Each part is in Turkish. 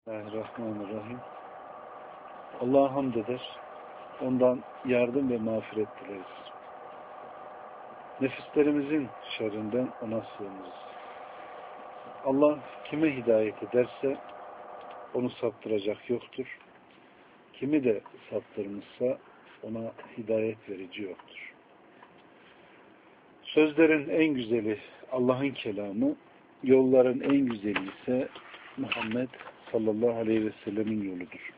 Bismillahirrahmanirrahim. Allah'a hamd eder. Ondan yardım ve mağfiret dileriz. Nefislerimizin şerrinden ona sığınırız. Allah kime hidayet ederse onu saptıracak yoktur. Kimi de saptırmışsa ona hidayet verici yoktur. Sözlerin en güzeli Allah'ın kelamı, yolların en güzeli ise Muhammed sallallahu aleyhi ve sellemin yoludur.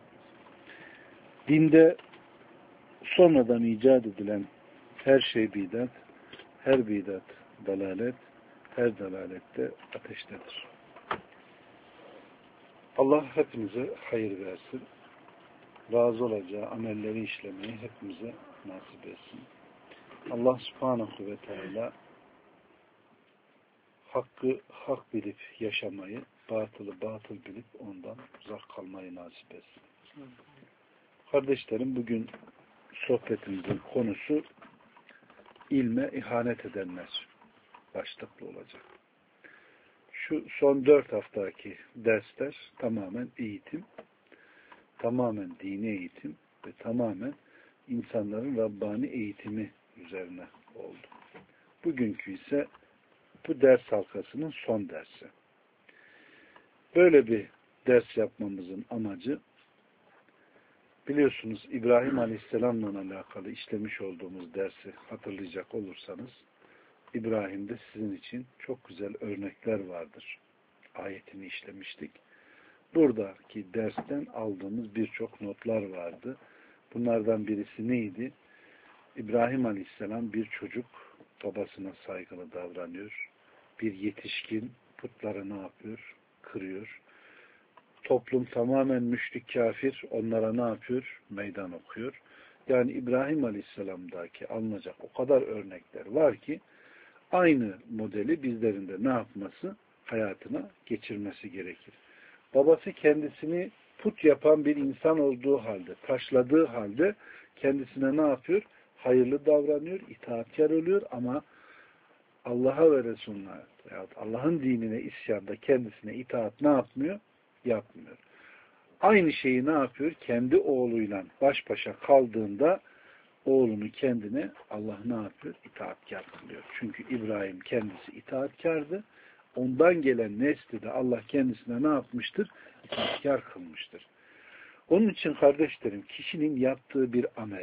Dinde sonradan icat edilen her şey bidat, her bidat dalalet, her dalalette ateştedir. Allah hepimize hayır versin. Razı olacağı amelleri işlemeyi hepimize nasip etsin. Allah subhanahu ve teala hakkı hak bilip yaşamayı, batılı batıl bilip ondan uzak kalmayı nasip etsin. Kardeşlerim, bugün sohbetimizin konusu ilme ihanet edenler başlıklı olacak. Şu son 4 haftaki dersler tamamen eğitim, tamamen dini eğitim ve tamamen insanların Rabbani eğitimi üzerine oldu. Bugünkü ise bu ders halkasının son dersi. Böyle bir ders yapmamızın amacı, biliyorsunuz İbrahim Aleyhisselam'la alakalı işlemiş olduğumuz dersi hatırlayacak olursanız, İbrahim'de sizin için çok güzel örnekler vardır. Ayetini işlemiştik. Buradaki dersten aldığımız birçok notlar vardı. Bunlardan birisi neydi? İbrahim Aleyhisselam bir çocuk, babasına saygılı davranıyor. Bir yetişkin putları ne yapıyor? Kırıyor. Toplum tamamen müşrik kafir, onlara ne yapıyor? Meydan okuyor. Yani İbrahim Aleyhisselam'daki alınacak o kadar örnekler var ki aynı modeli bizlerin de ne yapması? Hayatına geçirmesi gerekir. Babası kendisini put yapan bir insan olduğu halde, taşladığı halde kendisine ne yapıyor? Hayırlı davranıyor, itaatkar oluyor ama Allah'a ve Resulüne veyahut Allah'ın dinine isyanda kendisine itaat ne yapmıyor? Yapmıyor. Aynı şeyi ne yapıyor? Kendi oğluyla baş başa kaldığında oğlunu kendine Allah ne yapıyor? İtaatkar kılıyor. Çünkü İbrahim kendisi itaatkardı. Ondan gelen nesli de Allah kendisine ne yapmıştır? İtaatkar kılmıştır. Onun için kardeşlerim, kişinin yaptığı bir amel,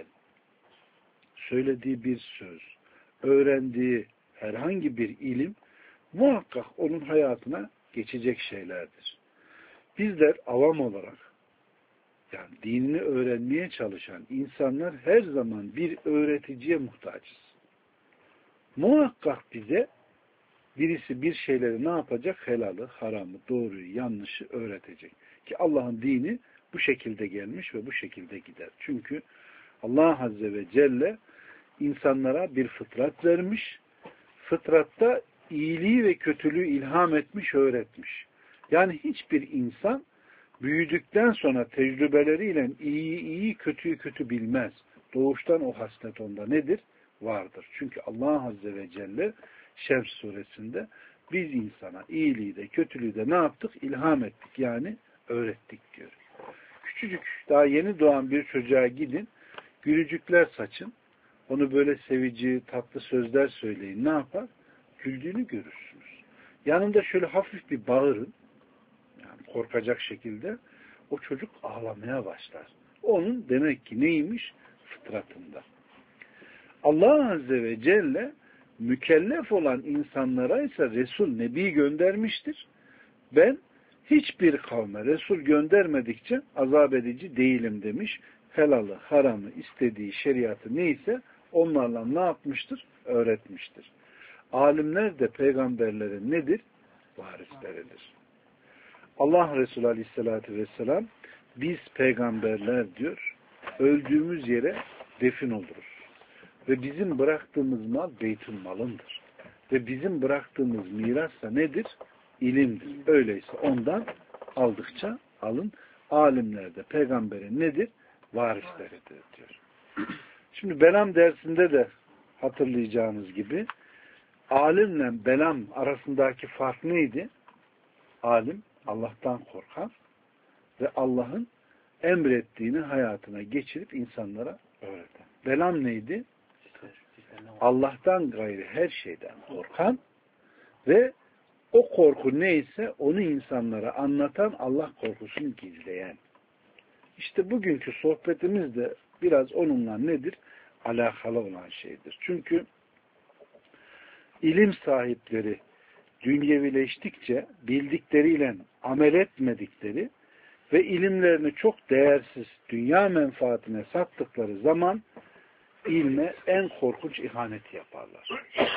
söylediği bir söz, öğrendiği herhangi bir ilim muhakkak onun hayatına geçecek şeylerdir. Bizler avam olarak, yani dinini öğrenmeye çalışan insanlar her zaman bir öğreticiye muhtaçız. Muhakkak bize birisi bir şeyleri ne yapacak? Helalı, haramı, doğruyu, yanlışı öğretecek. Ki Allah'ın dini bu şekilde gelmiş ve bu şekilde gider. Çünkü Allah Azze ve Celle insanlara bir fıtrat vermiş. Fıtratta iyiliği ve kötülüğü ilham etmiş, öğretmiş. Yani hiçbir insan büyüdükten sonra tecrübeleriyle iyiyi iyi, kötüyü kötü bilmez. Doğuştan o haslet onda nedir? Vardır. Çünkü Allah Azze ve Celle Şems suresinde biz insana iyiliği de kötülüğü de ne yaptık? İlham ettik. Yani öğrettik diyor. Küçücük, daha yeni doğan bir çocuğa gidin, gülücükler saçın, onu böyle sevici, tatlı sözler söyleyin. Ne yapar? Güldüğünü görürsünüz. Yanında şöyle hafif bir bağırın, yani korkacak şekilde, o çocuk ağlamaya başlar. Onun demek ki neymiş? Fıtratında. Allah Azze ve Celle mükellef olan insanlara ise Resul, Nebi göndermiştir. Ben hiçbir kavme Resul göndermedikçe azap edici değilim demiş. Helalı, haramı, istediği şeriatı neyse onlarla ne yapmıştır? Öğretmiştir. Alimler de peygamberlerin nedir? Varisleridir. Allah Resulü Aleyhisselatü Vesselam biz peygamberler diyor, öldüğümüz yere defin oluruz. Ve bizim bıraktığımız mal beytül malındır. Ve bizim bıraktığımız miras da nedir? İlimdir. Öyleyse ondan aldıkça alın. Alimler de peygamberin nedir? Varisleridir diyor. Şimdi Belam dersinde de hatırlayacağınız gibi alimle Belam arasındaki fark neydi? Alim Allah'tan korkar, ve Allah'ın emrettiğini hayatına geçirip insanlara öğreten. Velam neydi? Allah'tan gayrı her şeyden korkan ve o korku neyse onu insanlara anlatan, Allah korkusunu gizleyen. İşte bugünkü sohbetimiz de biraz onunla nedir? Alakalı olan şeydir. Çünkü ilim sahipleri dünyevileştikçe bildikleriyle amel etmedikleri ve ilimlerini çok değersiz dünya menfaatine sattıkları zaman ilme en korkunç ihaneti yaparlar.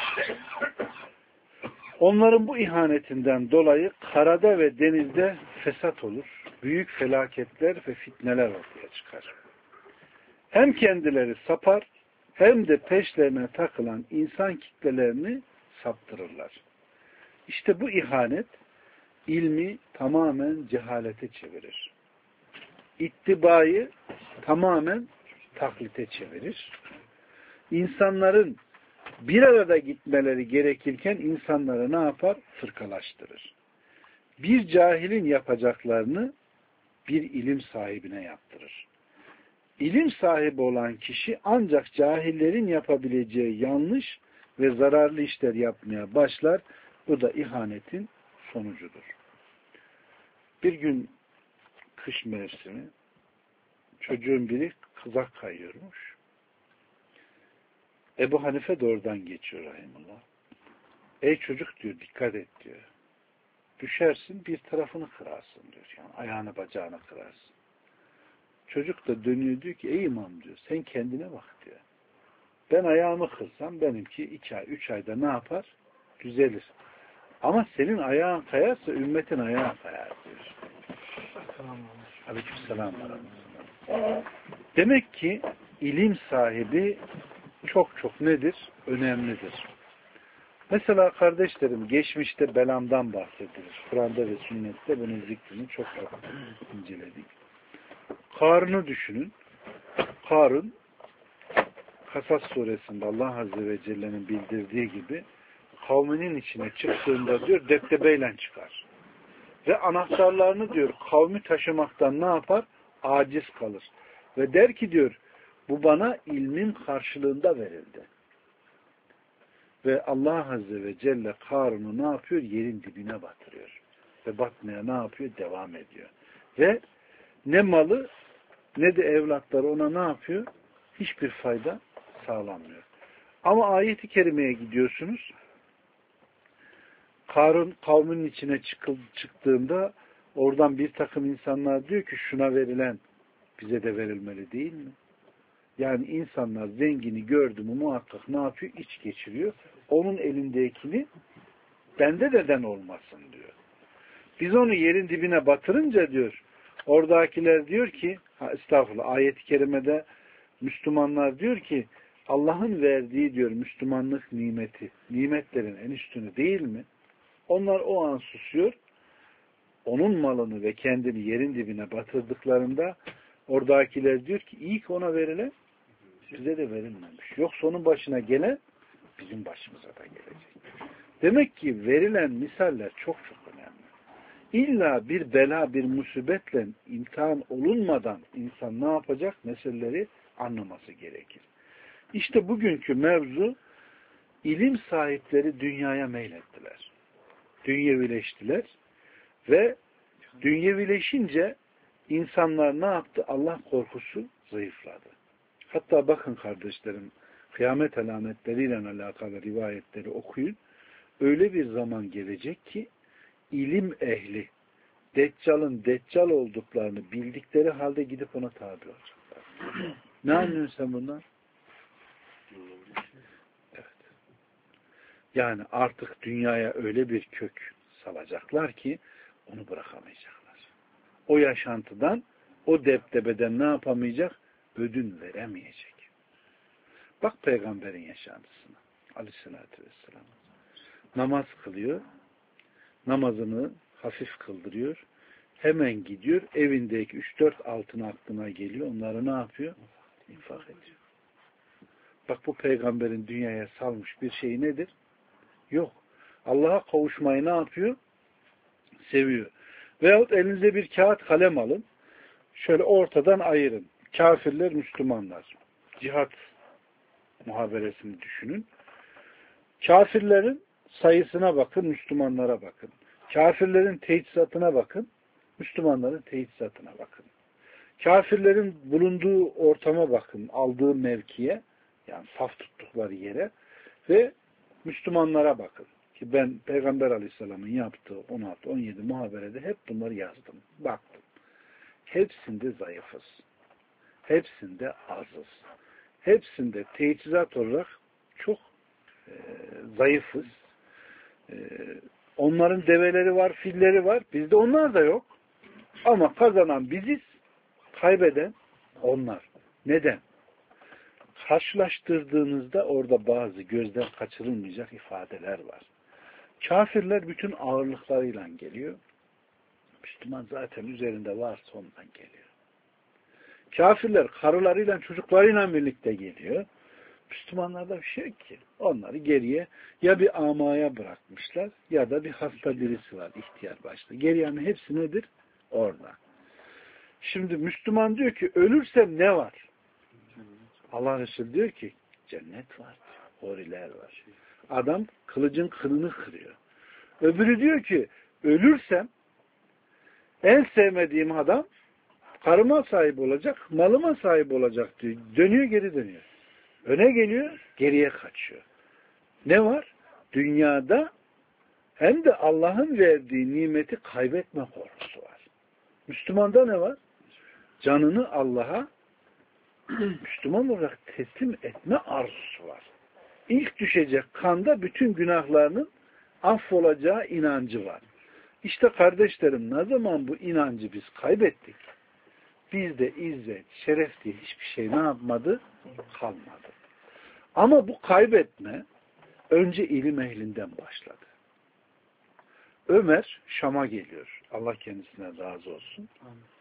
Onların bu ihanetinden dolayı karada ve denizde fesat olur. Büyük felaketler ve fitneler ortaya çıkar. Hem kendileri sapar hem de peşlerine takılan insan kitlelerini saptırırlar. İşte bu ihanet ilmi tamamen cehalete çevirir. İttibayı tamamen taklite çevirir. İnsanların bir arada gitmeleri gerekirken insanları ne yapar? Fırkalaştırır. Bir cahilin yapacaklarını bir ilim sahibine yaptırır. İlim sahibi olan kişi ancak cahillerin yapabileceği yanlış ve zararlı işler yapmaya başlar. Bu da ihanetin sonucudur. Bir gün kış mevsimi çocuğun biri kızak kayıyormuş. Ebu Hanife de oradan geçiyor rahimullah. Ey çocuk diyor, dikkat et diyor. Düşersin bir tarafını kırarsın diyor. Yani ayağını bacağını kırarsın. Çocuk da dönüyor diyor ki ey imam diyor, sen kendine bak diyor. Ben ayağımı kırsam benimki 2 ay 3 ayda ne yapar? Düzelir. Ama senin ayağın kayarsa ümmetin ayağı kayar diyor. Aleykümselam. Demek ki ilim sahibi çok nedir? Önemlidir. Mesela kardeşlerim geçmişte belamdan bahsedilir. Kur'an'da ve sünnette bunun zikrini çok inceledik. Karun'u düşünün. Karun Kasas suresinde Allah Azze ve Celle'nin bildirdiği gibi kavminin içine çıktığında diyor deptebeyle çıkar. Ve anahtarlarını diyor kavmi taşımaktan ne yapar? Aciz kalır. Ve der ki diyor bu bana ilmin karşılığında verildi. Ve Allah Azze ve Celle Karun'u ne yapıyor? Yerin dibine batırıyor. Ve batmaya ne yapıyor? Devam ediyor. Ve ne malı ne de evlatları ona ne yapıyor? Hiçbir fayda sağlamıyor. Ama ayet-i kerimeye gidiyorsunuz. Karun kavminin içine çıktığında oradan bir takım insanlar diyor ki şuna verilen bize de verilmeli değil mi? Yani insanlar zengini gördü mü muhakkak ne yapıyor? İç geçiriyor. Onun elindekini bende neden olmasın diyor. Biz onu yerin dibine batırınca diyor oradakiler diyor ki estağfurullah ayet-i kerimede Müslümanlar diyor ki Allah'ın verdiği diyor Müslümanlık nimeti nimetlerin en üstünü değil mi? Onlar o an susuyor. Onun malını ve kendini yerin dibine batırdıklarında oradakiler diyor ki iyi ki ona verilen bize de verilmemiş. Yoksa onun başına gelen bizim başımıza da gelecek. Demek ki verilen misaller çok önemli. İlla bir bela, bir musibetle imtihan olunmadan insan ne yapacak? Meseleleri anlaması gerekir. İşte bugünkü mevzu ilim sahipleri dünyaya meylettiler. Dünyevileştiler ve dünyevileşince insanlar ne yaptı? Allah korkusu zayıfladı. Hatta bakın kardeşlerim kıyamet alametleriyle alakalı rivayetleri okuyun. Öyle bir zaman gelecek ki ilim ehli Deccal'ın Deccal olduklarını bildikleri halde gidip ona tabi olacaklar. Ne anlıyorsun sen bundan? Evet. Yani artık dünyaya öyle bir kök salacaklar ki onu bırakamayacaklar. O yaşantıdan, o deptebeden ne yapamayacak? Ödün veremeyecek. Bak peygamberin yaşantısına. Aleyhissalatü vesselam. Namaz kılıyor. Namazını hafif kıldırıyor. Hemen gidiyor. Evindeki 3-4 altın aklına geliyor. Onları ne yapıyor? İnfak ediyor. Bak bu peygamberin dünyaya salmış bir şey nedir? Yok. Allah'a kavuşmayı ne yapıyor? Seviyor. Veyahut elinize bir kağıt kalem alın. Şöyle ortadan ayırın. Kafirler, Müslümanlar. Cihat muhaberesini düşünün. Kafirlerin sayısına bakın, Müslümanlara bakın. Kafirlerin teçhizatına bakın, Müslümanların teçhizatına bakın. Kafirlerin bulunduğu ortama bakın, aldığı mevkiye, yani saf tuttukları yere ve Müslümanlara bakın. Ki ben Peygamber Aleyhisselam'ın yaptığı 16-17 muhaberede hep bunları yazdım, baktım. Hepsinde zayıfız. Hepsinde azız. Hepsinde teçhizat olarak çok zayıfız. Onların develeri var, filleri var. Bizde onlar da yok. Ama kazanan biziz, kaybeden onlar. Neden? Karşılaştırdığınızda orada bazı gözden kaçırılmayacak ifadeler var. Kafirler bütün ağırlıklarıyla geliyor. Müslüman zaten üzerinde varsa ondan geliyor. Kafirler karılarıyla, çocuklarıyla birlikte geliyor. Müslümanlarda bir şey yok ki. Onları geriye ya bir amaya bırakmışlar ya da bir hasta birisi var ihtiyar başta. Geriyenin hepsi nedir? Orada. Şimdi Müslüman diyor ki ölürsem ne var? Allah Resulü diyor ki cennet var. Horiler var. Adam kılıcın kılını kırıyor. Öbürü diyor ki ölürsem en sevmediğim adam karıma sahip olacak, malıma sahip olacak diyor. Dönüyor, geri dönüyor. Öne geliyor, geriye kaçıyor. Ne var? Dünyada hem de Allah'ın verdiği nimeti kaybetme korkusu var. Müslümanda ne var? Canını Allah'a Müslüman olarak teslim etme arzusu var. İlk düşecek kanda bütün günahlarının affolacağı inancı var. İşte kardeşlerim, ne zaman bu inancı biz kaybettik? Bizde izzet, şeref diye hiçbir şey ne yapmadı? Kalmadı. Ama bu kaybetme önce ilim ehlinden başladı. Ömer Şam'a geliyor. Allah kendisine razı olsun.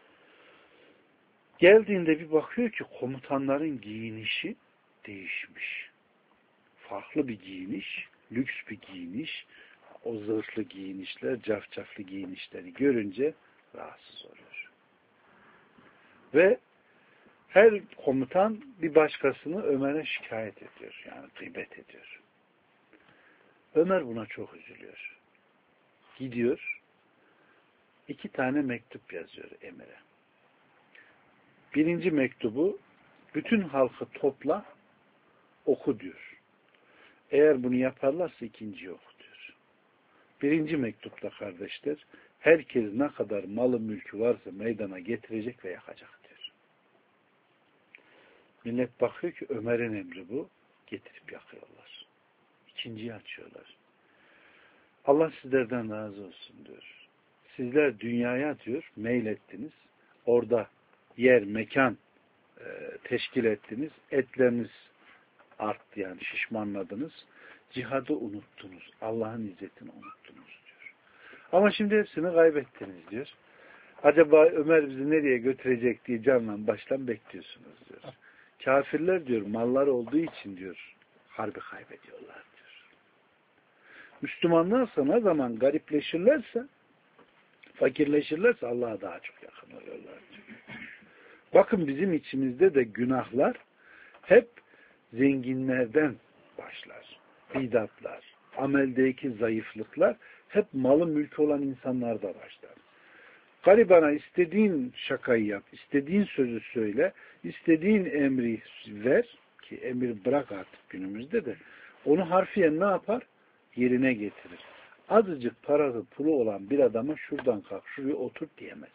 Geldiğinde bir bakıyor ki komutanların giyinişi değişmiş. Farklı bir giyiniş, lüks bir giyiniş, o zırhlı giyinişler, cafcaflı giyinişleri görünce rahatsız oluyor. Ve her komutan bir başkasını Ömer'e şikayet ediyor. Yani gıybet ediyor. Ömer buna çok üzülüyor. Gidiyor, 2 tane mektup yazıyor Emir'e. Birinci mektubu bütün halkı topla, oku diyor. Eğer bunu yaparlarsa ikinci oku diyor. Birinci mektupta kardeşler, herkes ne kadar malı mülkü varsa meydana getirecek ve yakacak diyor. Millet bakıyor ki Ömer'in emri bu, getirip yakıyorlar. İkinciyi açıyorlar. Allah sizlerden razı olsun diyor. Sizler dünyaya diyor meylettiniz. Orada yer, mekan teşkil ettiniz. Etleriniz arttı yani şişmanladınız. Cihadı unuttunuz. Allah'ın izzetini unuttunuz diyor. Ama şimdi hepsini kaybettiniz diyor. Acaba Ömer bizi nereye götürecek diye canla baştan bekliyorsunuz diyor. Kafirler diyor mallar olduğu için diyor harbi kaybediyorlar diyor. Müslümanlar ne zaman garipleşirlerse, fakirleşirlerse Allah'a daha çok yakın oluyorlar diyor. Bakın bizim içimizde de günahlar hep zenginlerden başlar. Bidatlar, ameldeki zayıflıklar hep malı mülkü olan insanlarda başlar. Garibana istediğin şakayı yap, istediğin sözü söyle, istediğin emri ver ki emir bırak artık günümüzde de onu harfiyen ne yapar? Yerine getirir. Azıcık parası pulu olan bir adama şuradan kalk, şuraya otur diyemez.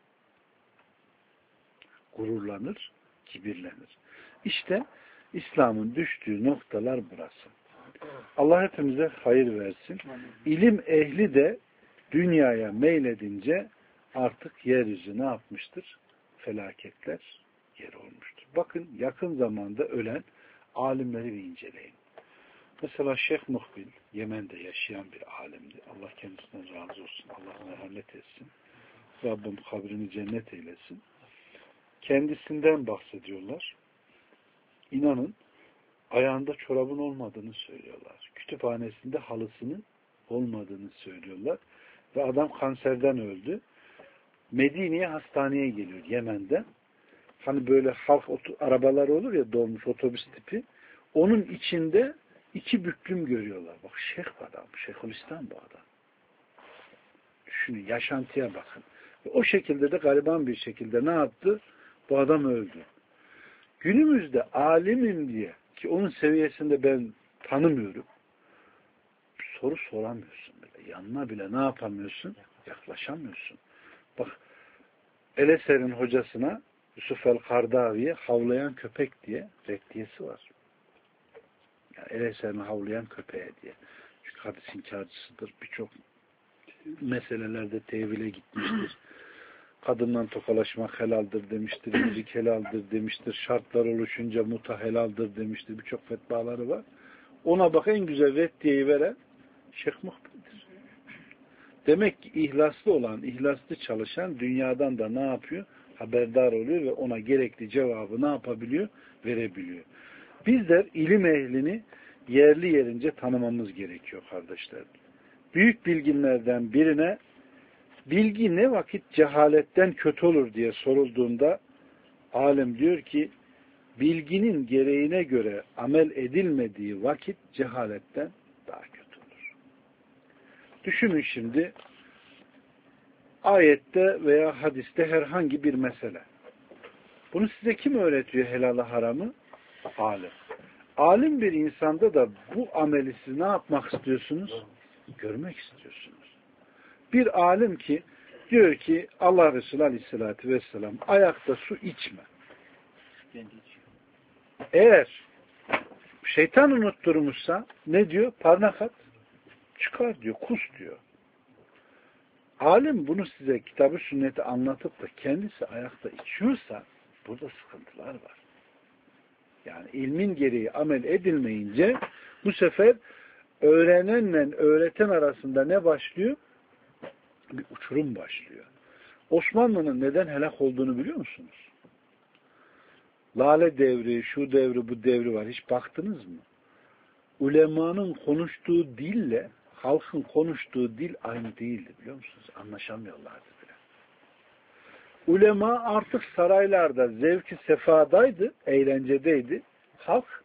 Gururlanır, kibirlenir. İşte İslam'ın düştüğü noktalar burası. Allah hepimize hayır versin. İlim ehli de dünyaya meyledince artık yeryüzü ne yapmıştır? Felaketler yer olmuştur. Bakın yakın zamanda ölen alimleri bir inceleyin. Mesela Şeyh Muhbil, Yemen'de yaşayan bir alimdi. Allah kendisinden razı olsun. Allah merhamet etsin. Rabbim kabrini cennet eylesin. Kendisinden bahsediyorlar. İnanın ayağında çorabın olmadığını söylüyorlar. Kütüphanesinde halısının olmadığını söylüyorlar. Ve adam kanserden öldü. Medine'ye hastaneye geliyor Yemen'de. Hani böyle halk arabaları olur ya, dolmuş otobüs tipi. Onun içinde 2 büklüm görüyorlar. Bak şeyh adam, Şeyhülislam bu adam. Düşünün, yaşantıya bakın. O şekilde de gariban bir şekilde ne yaptı? Bu adam öldü. Günümüzde alimim diye, ki onun seviyesinde ben tanımıyorum, soru soramıyorsun bile. Yanına bile ne yapamıyorsun? Yaklaşamıyorsun. Bak, Eleser'in hocasına Yusuf el-Kardavi'ye havlayan köpek diye reddiyesi var. Yani Eleser'in havlayan köpeğe diye. Çünkü hadis inkarcısıdır. Birçok meselelerde tevhile gitmiştir. Kadından tokalaşmak helaldir demiştir. Müzik helaldir demiştir. Şartlar oluşunca muta helaldir demiştir. Birçok fetvaları var. Ona bak, en güzel reddiyeyi veren Şeyh Muhbir'dir. Demek ki ihlaslı olan, ihlaslı çalışan dünyadan da ne yapıyor? Haberdar oluyor ve ona gerekli cevabı ne yapabiliyor? Verebiliyor. Bizler ilim ehlini yerli yerince tanımamız gerekiyor kardeşler. Büyük bilginlerden birine bilgi ne vakit cehaletten kötü olur diye sorulduğunda alim diyor ki bilginin gereğine göre amel edilmediği vakit cehaletten daha kötü olur. Düşünün şimdi, ayette veya hadiste herhangi bir mesele. Bunu size kim öğretiyor, helalı haramı? Alim. Alim bir insanda da bu ameli siz ne yapmak istiyorsunuz? Görmek istiyorsunuz. Bir alim ki diyor ki Allah Resulü Aleyhisselatü Vesselam ayakta su içme. Eğer şeytan unutturmuşsa ne diyor? Parmak at. Çıkar diyor. Kus diyor. Alim bunu size kitabı sünneti anlatıp da kendisi ayakta içiyorsa burada sıkıntılar var. Yani ilmin gereği amel edilmeyince bu sefer öğrenenle öğreten arasında ne başlıyor? Bir uçurum başlıyor. Osmanlı'nın neden helak olduğunu biliyor musunuz? Lale devri, şu devri, bu devri var. Hiç baktınız mı? Ulemanın konuştuğu dille halkın konuştuğu dil aynı değildi, biliyor musunuz? Anlaşamıyorlardı bile. Ulema artık saraylarda zevki sefadaydı, eğlencedeydi. Halk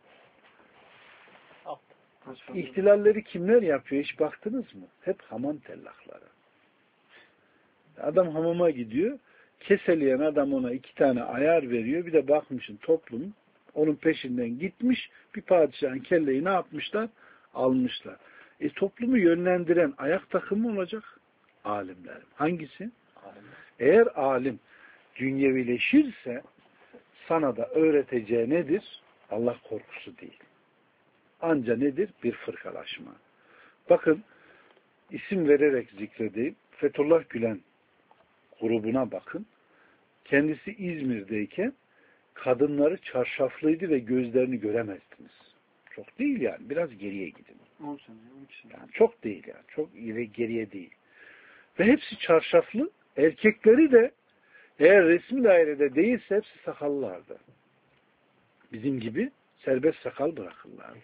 ihtilalleri kimler yapıyor? Hiç baktınız mı? Hep hamam tellakları. Adam hamama gidiyor, keseleyen adam ona 2 tane ayar veriyor. Bir de bakmışsın toplum onun peşinden gitmiş, bir padişahın kelleyi ne yapmışlar? Almışlar. Toplumu yönlendiren ayak takımı olacak alimler. Hangisi? Alimler. Eğer alim dünyevileşirse sana da öğreteceği nedir? Allah korkusu değil. Anca nedir? Bir fırkalaşma. Bakın, isim vererek zikredeyim. Fethullah Gülen grubuna bakın. Kendisi İzmir'deyken kadınları çarşaflıydı ve gözlerini göremezdiniz. Çok değil yani. Biraz geriye gidin. Yani çok değil yani. Çok geriye değil. Ve hepsi çarşaflı. Erkekleri de eğer resmi dairede değilse hepsi sakallılardı. Bizim gibi serbest sakal bırakırlardı.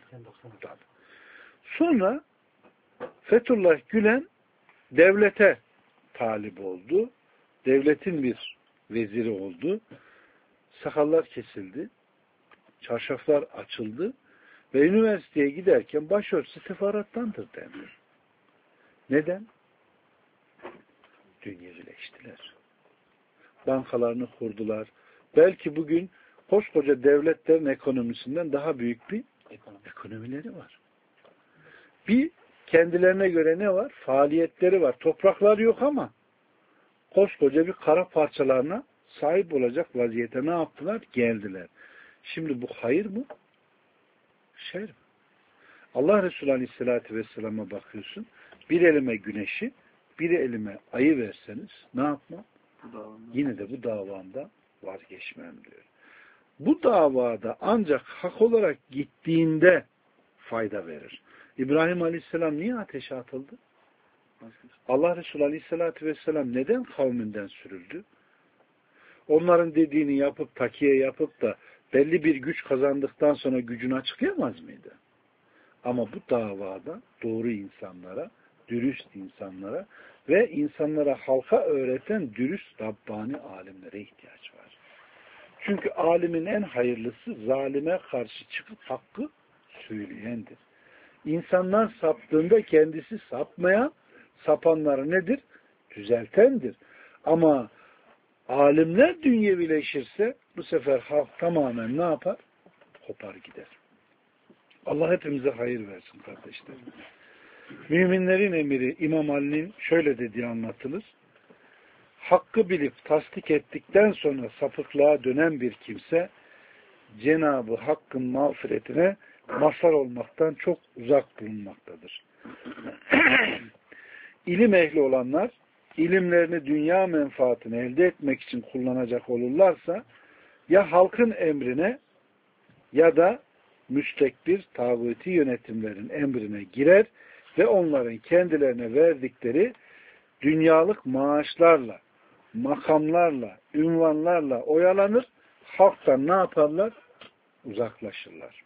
Sonra Fethullah Gülen devlete talip oldu. Devletin bir veziri oldu. Sakallar kesildi. Çarşaflar açıldı. Ve üniversiteye giderken başörtüsü sefarattandır denir. Neden? Dünyevileştiler. Bankalarını kurdular. Belki bugün koskoca devletlerin ekonomisinden daha büyük bir ekonomileri var. Bir kendilerine göre ne var? Faaliyetleri var. Topraklar yok ama koskoca bir kara parçalarına sahip olacak vaziyete ne yaptılar? Geldiler. Şimdi bu hayır mı? Şer mi? Allah Resulü Aleyhisselatü Vesselam'a bakıyorsun. Bir elime güneşi, bir elime ayı verseniz ne yapmam? Yine de bu davamda vazgeçmem diyor. Bu davada ancak hak olarak gittiğinde fayda verir. İbrahim Aleyhisselam niye ateşe atıldı? Allah Resulü Aleyhisselatü Vesselam neden kavminden sürüldü? Onların dediğini yapıp, takiye yapıp da belli bir güç kazandıktan sonra gücünü açıklayamaz mıydı? Ama bu davada doğru insanlara, dürüst insanlara ve insanlara halka öğreten dürüst Rabbani alimlere ihtiyaç var. Çünkü alimin en hayırlısı zalime karşı çıkıp hakkı söyleyendir. İnsanlar saptığında kendisi sapmayan, sapanları nedir? Düzeltendir. Ama alimler dünyevileşirse bu sefer halk tamamen ne yapar? Kopar gider. Allah hepimize hayır versin kardeşlerim. Müminlerin emiri İmam Ali'nin şöyle dediği anlatılır. Hakkı bilip tasdik ettikten sonra sapıklığa dönen bir kimse Cenab-ı Hakk'ın mağfiretine mazhar olmaktan çok uzak bulunmaktadır. İlim ehli olanlar ilimlerini dünya menfaatini elde etmek için kullanacak olurlarsa ya halkın emrine ya da müstekbir tağuti yönetimlerin emrine girer ve onların kendilerine verdikleri dünyalık maaşlarla, makamlarla, ünvanlarla oyalanır, halktan ne yaparlar? Uzaklaşırlar.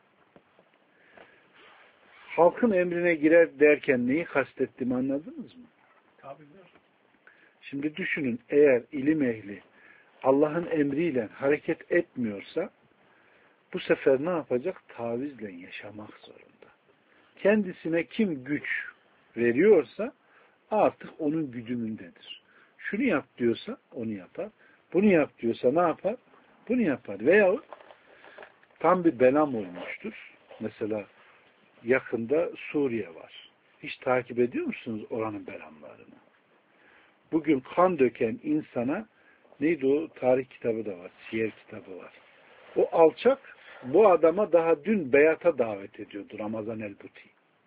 Halkın emrine girer derken neyi kastettiğimi anladınız mı? Tabii. Şimdi düşünün, eğer ilim ehli Allah'ın emriyle hareket etmiyorsa bu sefer ne yapacak? Tavizle yaşamak zorunda. Kendisine kim güç veriyorsa artık onun güdümündedir. Şunu yap diyorsa onu yapar. Bunu yap diyorsa ne yapar? Bunu yapar. Veyahut tam bir belam olmuştur. Mesela yakında Suriye var. Hiç takip ediyor musunuz oranın belamlarını? Bugün kan döken insana neydi o? Tarih kitabı da var. Siyer kitabı var. O alçak bu adama daha dün beyata davet ediyordu. Ramazan el-Buti.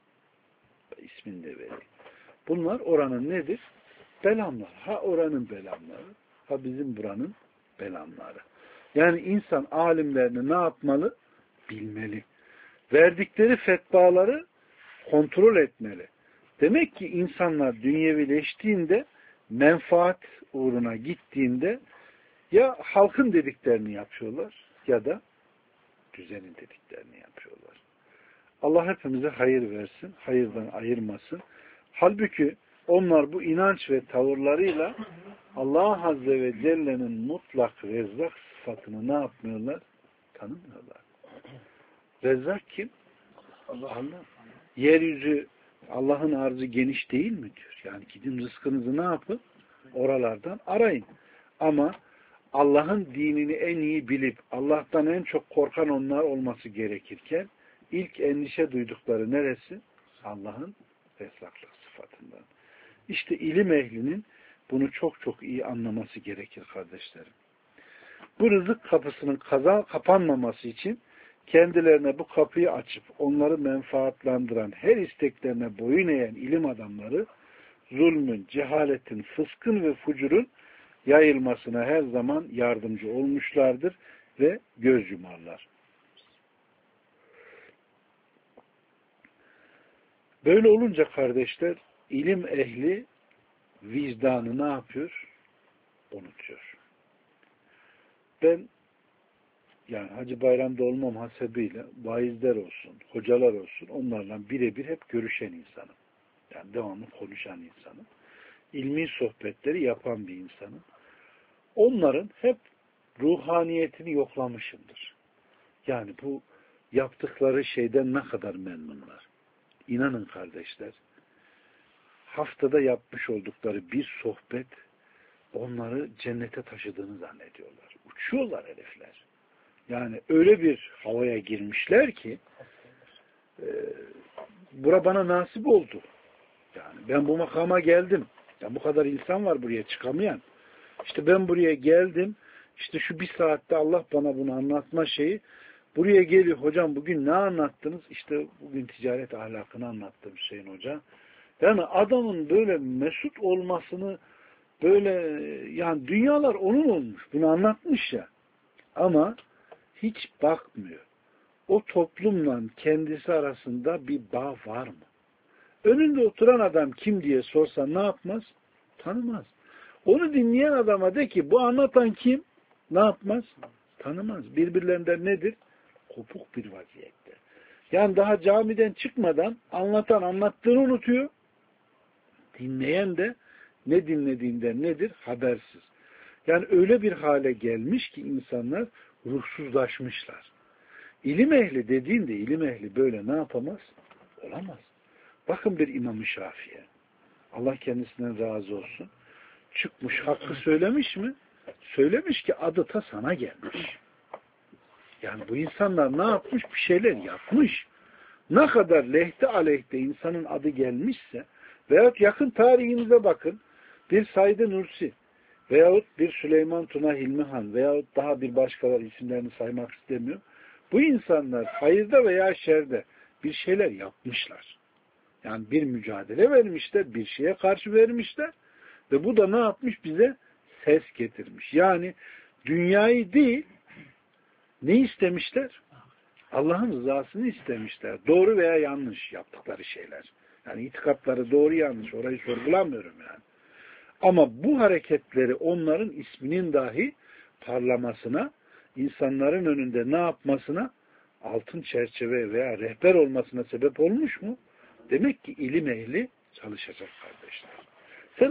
İsmini de vereyim. Bunlar oranın nedir? Belamlar. Ha oranın belamları, ha bizim buranın belamları. Yani insan alimlerini ne yapmalı? Bilmeli. Verdikleri fetvaları kontrol etmeli. Demek ki insanlar dünyevileştiğinde, menfaat uğruna gittiğinde ya halkın dediklerini yapıyorlar ya da düzenin dediklerini yapıyorlar. Allah hepimize hayır versin, hayırdan ayırmasın. Halbuki onlar bu inanç ve tavırlarıyla Allah Azze ve Celle'nin mutlak rezzak sıfatını ne yapmıyorlar? Tanımıyorlar. Rezzak kim? Allah. Yeryüzü Allah'ın arzı geniş değil mi diyor. Yani gidin rızkınızı ne yapın? Oralardan arayın. Ama Allah'ın dinini en iyi bilip Allah'tan en çok korkan onlar olması gerekirken ilk endişe duydukları neresi? Allah'ın rezzaklık sıfatından. İşte ilim ehlinin bunu çok çok iyi anlaması gerekir kardeşlerim. Bu rızık kapısının kapanmaması için kendilerine bu kapıyı açıp onları menfaatlandıran her isteklerine boyun eğen ilim adamları zulmün, cehaletin, fıskın ve fucurun yayılmasına her zaman yardımcı olmuşlardır ve göz yumarlar. Böyle olunca kardeşler ilim ehli vicdanı ne yapıyor? Unutuyor. Ben yani Hacı Bayram'da olmam hasebiyle vaizler olsun, hocalar olsun onlarla birebir hep görüşen insanım. Yani devamlı konuşan insanım. İlmi sohbetleri yapan bir insanım. Onların hep ruhaniyetini yoklamışımdır. Yani bu yaptıkları şeyden ne kadar memnunlar. İnanın kardeşler, haftada yapmış oldukları bir sohbet onları cennete taşıdığını zannediyorlar. Uçuyorlar herifler. Yani öyle bir havaya girmişler ki bura bana nasip oldu. Yani ben bu makama geldim. Ya bu kadar insan var buraya çıkamayan. İşte ben buraya geldim. İşte şu bir saatte Allah bana bunu anlatma şeyi. Buraya geliyor. Hocam bugün ne anlattınız? İşte bugün ticaret ahlakını anlattım Hüseyin Hoca. Yani adamın böyle mesut olmasını böyle yani dünyalar onun olmuş. Bunu anlatmış ya. Ama hiç bakmıyor. O toplumla kendisi arasında bir bağ var mı? Önünde oturan adam kim diye sorsa ne yapmaz? Tanımaz. Onu dinleyen adama de ki bu anlatan kim? Ne yapmaz? Tanımaz. Birbirlerinden nedir? Kopuk bir vaziyette. Yani daha camiden çıkmadan anlatan anlattığını unutuyor. Dinleyen de ne dinlediğinden nedir? Habersiz. Yani öyle bir hale gelmiş ki insanlar ruhsuzlaşmışlar. İlim ehli dediğinde ilim ehli böyle ne yapamaz? Olamaz. Bakın bir İmam-ı Şafii'ye. Allah kendisinden razı olsun. Çıkmış hakkı söylemiş mi? Söylemiş ki adı ta sana gelmiş. Yani bu insanlar ne yapmış? Bir şeyler yapmış. Ne kadar lehte aleyhte insanın adı gelmişse veyahut yakın tarihimize bakın bir Said Nursi veyahut bir Süleyman Tuna Hilmihan veyahut daha bir başkaları isimlerini saymak istemiyorum. Bu insanlar hayırda veya şerde bir şeyler yapmışlar. Yani bir mücadele vermişler, bir şeye karşı vermişler ve bu da ne yapmış? Bize ses getirmiş. Yani dünyayı değil, ne istemişler? Allah'ın rızasını istemişler. Doğru veya yanlış yaptıkları şeyler. Yani itikatları doğru yanlış. Orayı sorgulamıyorum yani. Ama bu hareketleri onların isminin dahi parlamasına, insanların önünde ne yapmasına, altın çerçeve veya rehber olmasına sebep olmuş mu? Demek ki ilim ehli çalışacak kardeşler. Sen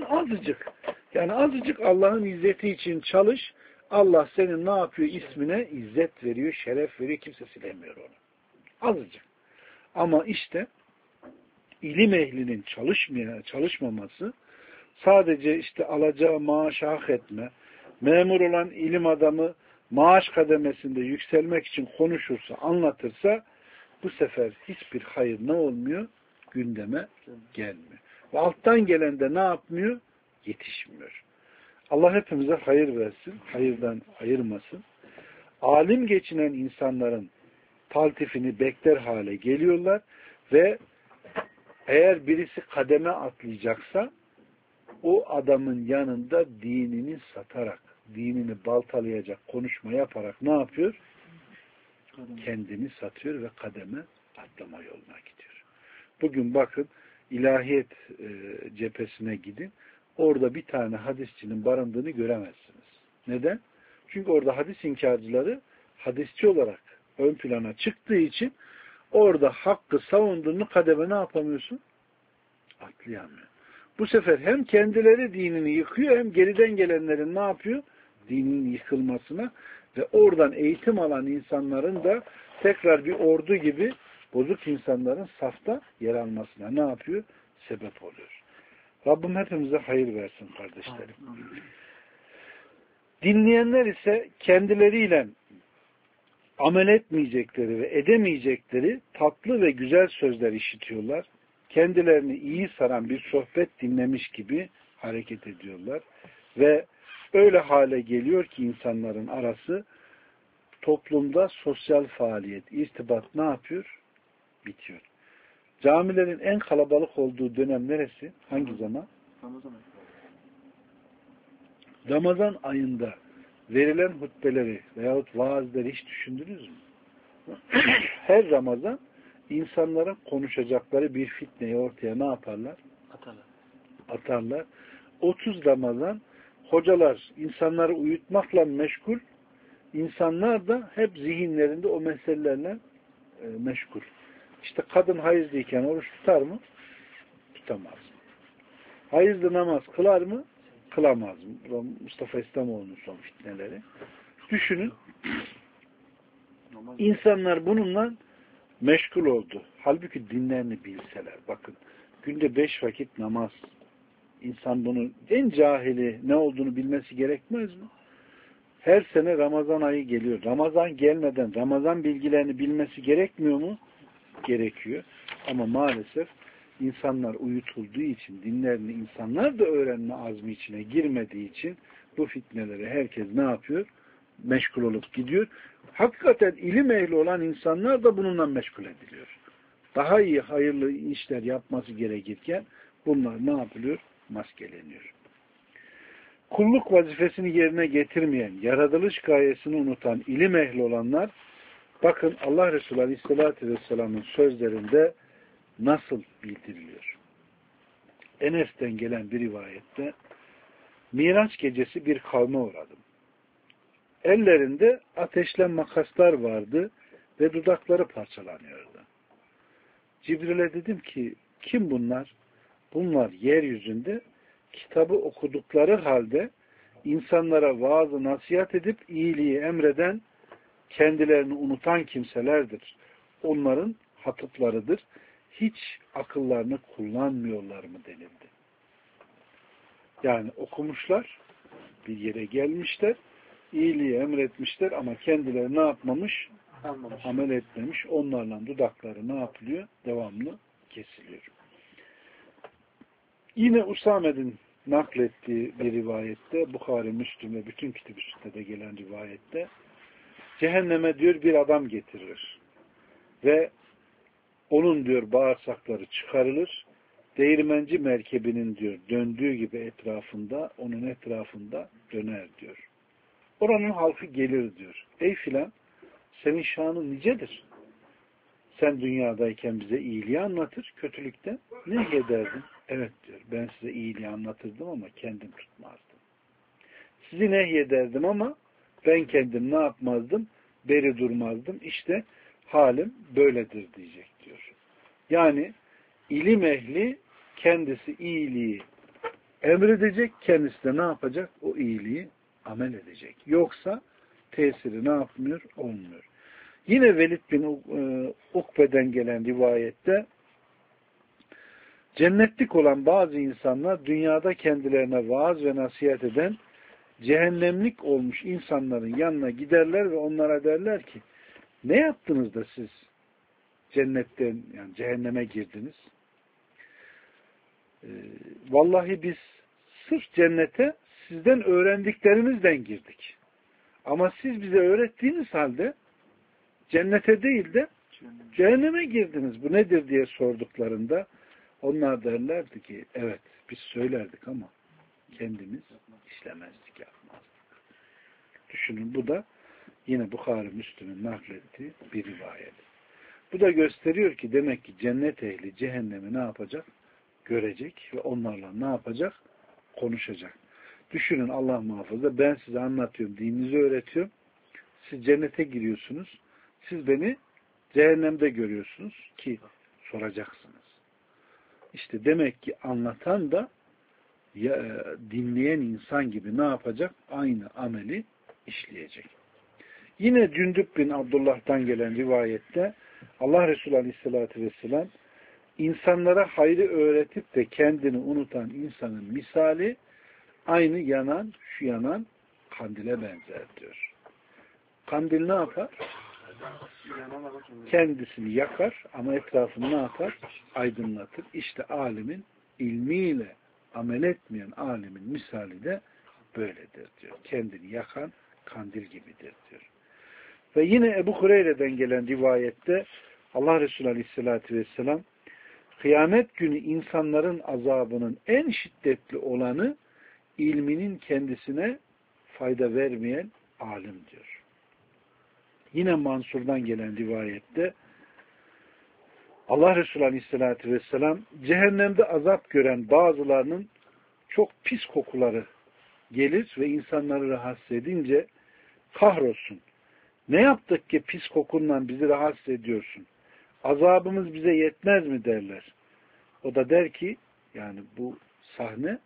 azıcık Allah'ın izzeti için çalış. Allah senin ne yapıyor? İsmine izzet veriyor, şeref veriyor. Kimse silemiyor onu. Azıcık. Ama işte ilim ehlinin çalışmaması sadece işte alacağı maaşı hak etme, memur olan ilim adamı maaş kademesinde yükselmek için konuşursa, anlatırsa bu sefer hiçbir hayır ne olmuyor? Gündeme gelmiyor. Ve alttan gelen de ne yapmıyor? Yetişmiyor. Allah hepimize hayır versin, hayırdan ayırmasın. Alim geçinen insanların taltifini bekler hale geliyorlar ve eğer birisi kademe atlayacaksa o adamın yanında dinini satarak, dinini baltalayacak konuşma yaparak ne yapıyor? Kendini satıyor ve kademe atlama yoluna gidiyor. Bugün bakın ilahiyet cephesine gidin. Orada bir tane hadisçinin barındığını göremezsiniz. Neden? Çünkü orada hadis inkarcıları hadisçi olarak ön plana çıktığı için orada hakkı savunduğunu kademe ne yapamıyorsun? Atlayamıyor. Bu sefer hem kendileri dinini yıkıyor hem geriden gelenlerin ne yapıyor? Dininin yıkılmasına ve oradan eğitim alan insanların da tekrar bir ordu gibi bozuk insanların safta yer almasına ne yapıyor? Sebep oluyor. Rabbim hepimize hayır versin kardeşlerim. Dinleyenler ise kendileriyle amel etmeyecekleri ve edemeyecekleri tatlı ve güzel sözler işitiyorlar. Kendilerini iyi saran bir sohbet dinlemiş gibi hareket ediyorlar. Ve öyle hale geliyor ki insanların arası toplumda sosyal faaliyet, irtibat ne yapıyor? Bitiyor. Camilerin en kalabalık olduğu dönem neresi? Hangi zaman? Ramazan ayında verilen hutbeleri veyahut vaazları hiç düşündünüz mü? Her Ramazan insanların konuşacakları bir fitneyi ortaya ne yaparlar? Atarlar. 30 Ramazan hocalar insanları uyutmakla meşgul, insanlar da hep zihinlerinde o meselelerle meşgul. İşte kadın hayızlıyken oruç tutar mı? Tutamaz. Hayızlı namaz kılar mı? Kılamaz mı? Mustafa İslamoğlu'nun son fitneleri. Düşünün. İnsanlar bununla meşgul oldu. Halbuki dinlerini bilseler. Bakın günde 5 vakit namaz. İnsan bunun en cahili ne olduğunu bilmesi gerekmez mi? Her sene Ramazan ayı geliyor. Ramazan gelmeden Ramazan bilgilerini bilmesi gerekmiyor mu? Gerekiyor. Ama maalesef insanlar uyutulduğu için, dinlerini insanlar da öğrenme azmi içine girmediği için bu fitneleri herkes ne yapıyor? Meşgul olup gidiyor. Hakikaten ilim ehli olan insanlar da bununla meşgul ediliyor. Daha iyi, hayırlı işler yapması gerekirken bunlar ne yapılıyor? Maskeleniyor. Kulluk vazifesini yerine getirmeyen, yaratılış gayesini unutan ilim ehli olanlar, bakın Allah Resulü Aleyhisselatü Vesselam'ın sözlerinde nasıl bildiriliyor? Enes'ten gelen bir rivayette Miraç gecesi bir kavme uğradım. Ellerinde ateşle makaslar vardı ve dudakları parçalanıyordu. Cibril'e dedim ki kim bunlar? Bunlar yeryüzünde kitabı okudukları halde insanlara vaazı nasihat edip iyiliği emreden, kendilerini unutan kimselerdir. Onların hatıplarıdır. Hiç akıllarını kullanmıyorlar mı denildi. Yani okumuşlar, bir yere gelmişler, iyiliği emretmişler ama kendileri ne yapmamış? Amel etmemiş. Onlarla dudakları ne yapılıyor? Devamlı kesiliyor. Yine Usame'nin naklettiği bir rivayette, Bukhari, Müslüm ve bütün kitap üstünde de gelen rivayette, cehenneme diyor bir adam getirilir. Ve onun diyor bağırsakları çıkarılır. Değirmenci merkebinin diyor döndüğü gibi etrafında, onun etrafında döner diyor. Oranın halkı gelir diyor. Ey filan, senin şanın nicedir. Sen dünyadayken bize iyiliği anlatır, kötülükten nehyederdin. Evet diyor, ben size iyiliği anlatırdım ama kendim tutmazdım. Sizi nehyederdim ama ben kendim ne yapmazdım? Beri durmazdım. İşte halim böyledir diyecek diyor. Yani ilim ehli kendisi iyiliği emredecek, kendisi de ne yapacak? O iyiliği amel edecek. Yoksa tesiri ne yapmıyor? Olmuyor. Yine Velid bin Ukbe'den gelen rivayette cennetlik olan bazı insanlar dünyada kendilerine vaaz ve nasihat eden cehennemlik olmuş insanların yanına giderler ve onlara derler ki ne yaptınız da siz cennetten yani cehenneme girdiniz? Vallahi biz sırf cennete sizden öğrendiklerimizden girdik. Ama siz bize öğrettiğiniz halde cennete değil de cehenneme girdiniz. Bu nedir diye sorduklarında onlar derlerdi ki evet biz söylerdik ama kendimiz işlemezdik, yapmazdık. Düşünün bu da yine Bukhari Müslüm'ün naklettiği bir rivayet. Bu da gösteriyor ki demek ki cennet ehli cehennemi ne yapacak? Görecek ve onlarla ne yapacak? Konuşacak. Düşünün Allah muhafaza ben size anlatıyorum, dininizi öğretiyorum. Siz cennete giriyorsunuz. Siz beni cehennemde görüyorsunuz ki soracaksınız. İşte demek ki anlatan da dinleyen insan gibi ne yapacak? Aynı ameli işleyecek. Yine Cündüb bin Abdullah'tan gelen rivayette Allah Resulü Aleyhisselatü Vesselam insanlara hayrı öğretip de kendini unutan insanın misali aynı şu yanan kandile benzer diyor. Kandil ne yapar? Kendisini yakar ama etrafını ne yapar? Aydınlatır. İşte alimin ilmiyle amel etmeyen alimin misali de böyledir diyor. Kendini yakan kandil gibidir diyor. Ve yine Ebu Hureyre'den gelen rivayette Allah Resulü Aleyhisselatü Vesselam kıyamet günü insanların azabının en şiddetli olanı ilminin kendisine fayda vermeyen alim diyor. Yine Mansur'dan gelen rivayette Allah Resulü Aleyhisselatü Vesselam cehennemde azap gören bazılarının çok pis kokuları gelir ve insanları rahatsız edince kahrolsun. Ne yaptık ki pis kokunla bizi rahatsız ediyorsun? Azabımız bize yetmez mi derler. O da der ki yani bu sahne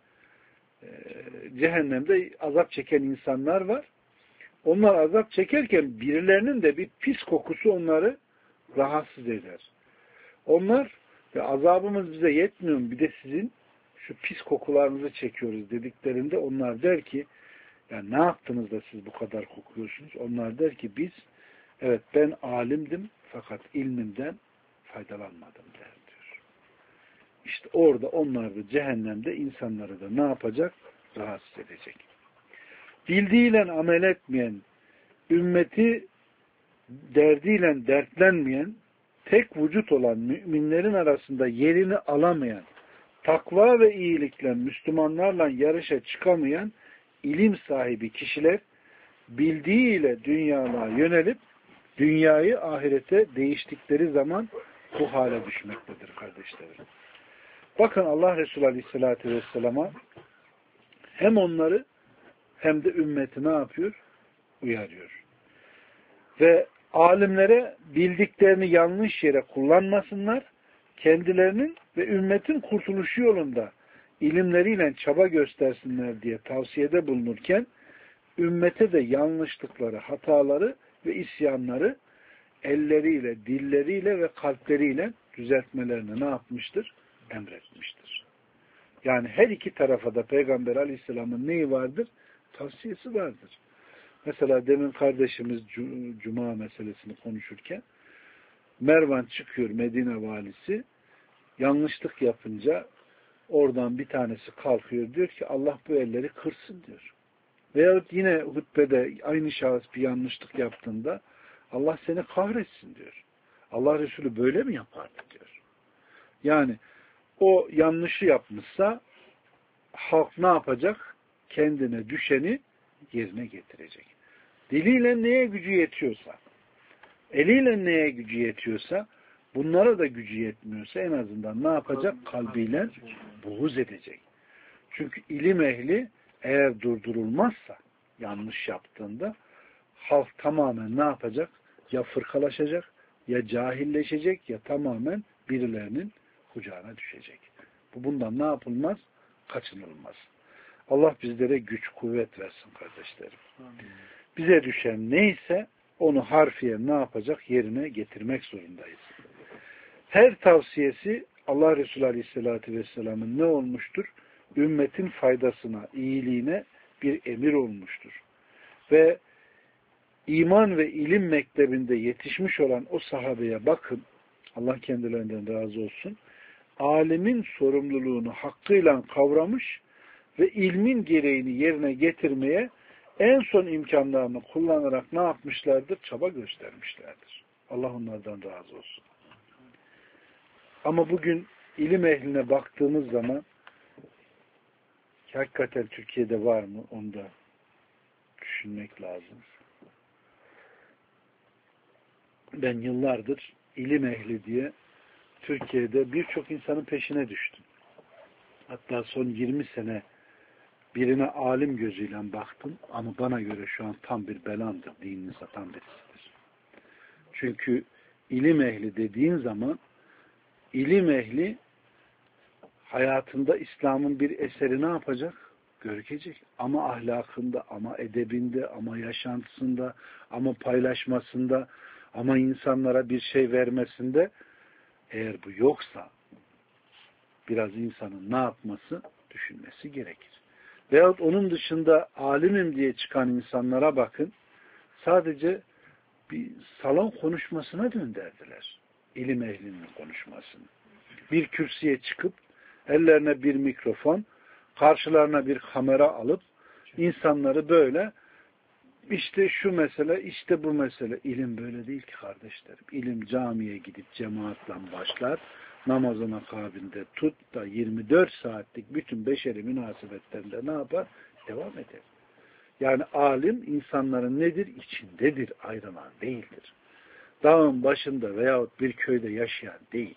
cehennemde azap çeken insanlar var. Onlar azap çekerken birilerinin de bir pis kokusu onları rahatsız eder. Onlar ve azabımız bize yetmiyor mu? Bir de sizin şu pis kokularınızı çekiyoruz dediklerinde onlar der ki yani ne yaptınız da siz bu kadar kokuyorsunuz? Onlar der ki biz evet ben alimdim fakat ilmimden faydalanmadım der diyor. İşte orada onlar da cehennemde insanları da ne yapacak? Rahatsız edecek. Bildiğiyle amel etmeyen, ümmeti derdiyle dertlenmeyen, tek vücut olan müminlerin arasında yerini alamayan, takva ve iyilikle Müslümanlarla yarışa çıkamayan ilim sahibi kişiler bildiğiyle dünyalığa yönelip dünyayı ahirete değiştikleri zaman bu hale düşmektedir kardeşlerim. Bakın Allah Resulü Aleyhisselatü Vesselam'a hem onları hem de ümmeti ne yapıyor? Uyarıyor. Ve alimlere bildiklerini yanlış yere kullanmasınlar, kendilerinin ve ümmetin kurtuluşu yolunda ilimleriyle çaba göstersinler diye tavsiyede bulunurken ümmete de yanlışlıkları, hataları ve isyanları elleriyle, dilleriyle ve kalpleriyle düzeltmelerini ne yapmıştır? Emretmiştir. Yani her iki tarafa da Peygamber Aleyhisselam'ın neyi vardır? Tavsiyesi vardır. Mesela demin kardeşimiz Cuma meselesini konuşurken Mervan çıkıyor, Medine valisi, yanlışlık yapınca oradan bir tanesi kalkıyor, diyor ki Allah bu elleri kırsın diyor. Veyahut yine hutbede aynı şahıs bir yanlışlık yaptığında Allah seni kahretsin diyor. Allah Resulü böyle mi yapardı diyor. Yani o yanlışı yapmışsa halk ne yapacak? Kendine düşeni yerine getirecek. Diliyle neye gücü yetiyorsa, eliyle neye gücü yetiyorsa, bunlara da gücü yetmiyorsa en azından ne yapacak? Kalbiyle buğuz edecek. Çünkü ilim ehli eğer durdurulmazsa yanlış yaptığında halk tamamen ne yapacak? Ya fırkalaşacak, ya cahilleşecek, ya tamamen birilerinin kucağına düşecek. Bu bundan ne yapılmaz? Kaçınılmaz. Allah bizlere güç, kuvvet versin kardeşlerim. Bize düşen neyse onu harfiyen ne yapacak? Yerine getirmek zorundayız. Her tavsiyesi Allah Resulü Aleyhisselatü Vesselam'ın ne olmuştur? Ümmetin faydasına, iyiliğine bir emir olmuştur. Ve iman ve ilim mektebinde yetişmiş olan o sahabeye bakın, Allah kendilerinden razı olsun, alimin sorumluluğunu hakkıyla kavramış ve ilmin gereğini yerine getirmeye en son imkanlarını kullanarak ne yapmışlardır? Çaba göstermişlerdir. Allah onlardan razı olsun. Ama bugün ilim ehline baktığımız zaman hakikaten Türkiye'de var mı? Onu da düşünmek lazım. Ben yıllardır ilim ehli diye Türkiye'de birçok insanın peşine düştüm. Hatta son 20 sene birine alim gözüyle baktım ama bana göre şu an tam bir belandır, dinini satan birisidir. Çünkü ilim ehli dediğin zaman ilim ehli hayatında İslam'ın bir eseri ne yapacak? Görecek. Ama ahlakında, ama edebinde, ama yaşantısında, ama paylaşmasında, ama insanlara bir şey vermesinde eğer bu yoksa biraz insanın ne yapması? Düşünmesi gerekir. Veyahut onun dışında alimim diye çıkan insanlara bakın, sadece bir salon konuşmasına döndürdüler. İlim ehlinin konuşmasını. Bir kürsüye çıkıp ellerine bir mikrofon, karşılarına bir kamera alıp insanları böyle işte şu mesele, işte bu mesele. İlim böyle değil ki kardeşlerim. İlim camiye gidip cemaatle başlar, namazın akabinde tut da 24 saatlik bütün beşeri münasebetlerinde ne yapar? Devam eder. Yani alim insanların nedir? İçindedir, ayrılan değildir. Dağın başında veyahut bir köyde yaşayan değil.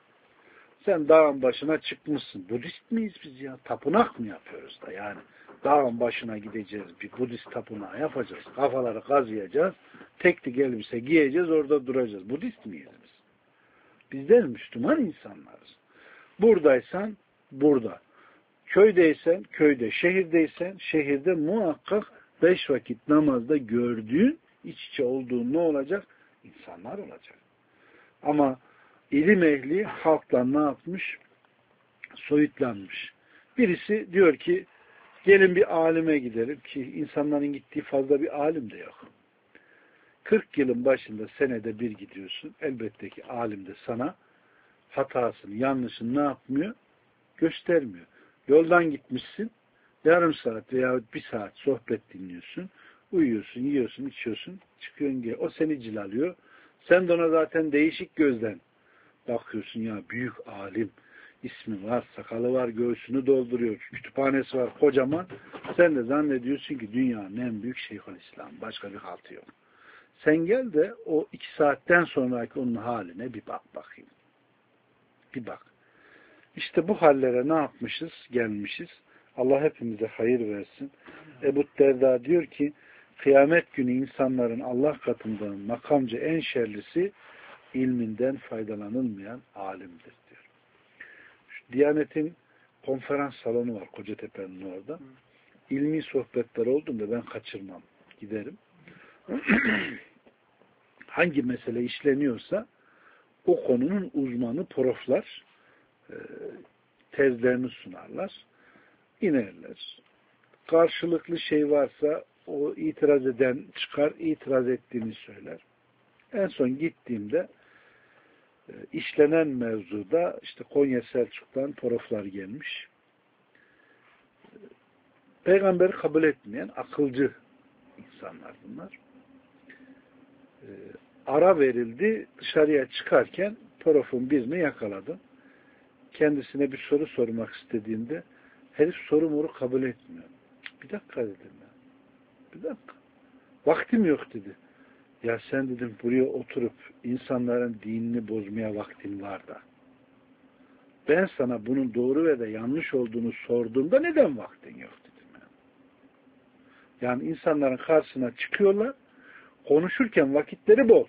Sen dağın başına çıkmışsın. Budist miyiz biz ya? Tapınak mı yapıyoruz da yani? Dağın başına gideceğiz, bir Budist tapınağı yapacağız. Kafaları kazıyacağız. Teknik elbise giyeceğiz, orada duracağız. Budist miyiz biz? Bizler Müslüman insanlarız. Buradaysan burada. Köydeysen köyde, şehirdeysen şehirde muhakkak 5 vakit namazda gördüğün, iç içe olduğun ne olacak? İnsanlar olacak. Ama ilim ehli halkla ne yapmış? Soyutlanmış. Birisi diyor ki gelin bir alime gidelim ki insanların gittiği fazla bir alim de yok. 40 yılın başında senede bir gidiyorsun. Elbette ki alim de sana hatasını, yanlışını ne yapmıyor? Göstermiyor. Yoldan gitmişsin, yarım saat veya bir saat sohbet dinliyorsun, uyuyorsun, yiyorsun, içiyorsun, çıkıyorsun geri. O seni cilalıyor. Sen de ona zaten değişik gözden bakıyorsun ya, büyük alim, ismi var, sakalı var, göğsünü dolduruyor, kütüphanesi var kocaman. Sen de zannediyorsun ki dünyanın en büyük Şeyhülislam, başka bir haltı yok. Sen gel de o 2 saatten sonraki onun haline bir bak bakayım. Bir bak. İşte bu hallere ne yapmışız? Gelmişiz. Allah hepimize hayır versin. Ebu Derda diyor ki kıyamet günü insanların Allah katında makamca en şerlisi ilminden faydalanılmayan alimdir diyor. Şu Diyanet'in konferans salonu var Kocatepe'nin orada. İlmi sohbetler olduğunda ben kaçırmam. Giderim. Hangi mesele işleniyorsa o konunun uzmanı proflar tezlerini sunarlar. İnerler. Karşılıklı şey varsa o itiraz eden çıkar, itiraz ettiğini söyler. En son gittiğimde işlenen mevzuda işte Konya Selçuk'tan proflar gelmiş. Peygamberi kabul etmeyen akılcı insanlar bunlar. Ara verildi. Dışarıya çıkarken profun birini yakaladım. Kendisine bir soru sormak istediğimde herif soru moru kabul etmiyor. Bir dakika dedim ya. Bir dakika. Vaktim yok dedi. Ya sen dedim buraya oturup insanların dinini bozmaya vaktin var da. Ben sana bunun doğru ve de yanlış olduğunu sorduğumda neden vaktin yok dedim ya. Yani insanların karşısına çıkıyorlar, konuşurken vakitleri bol.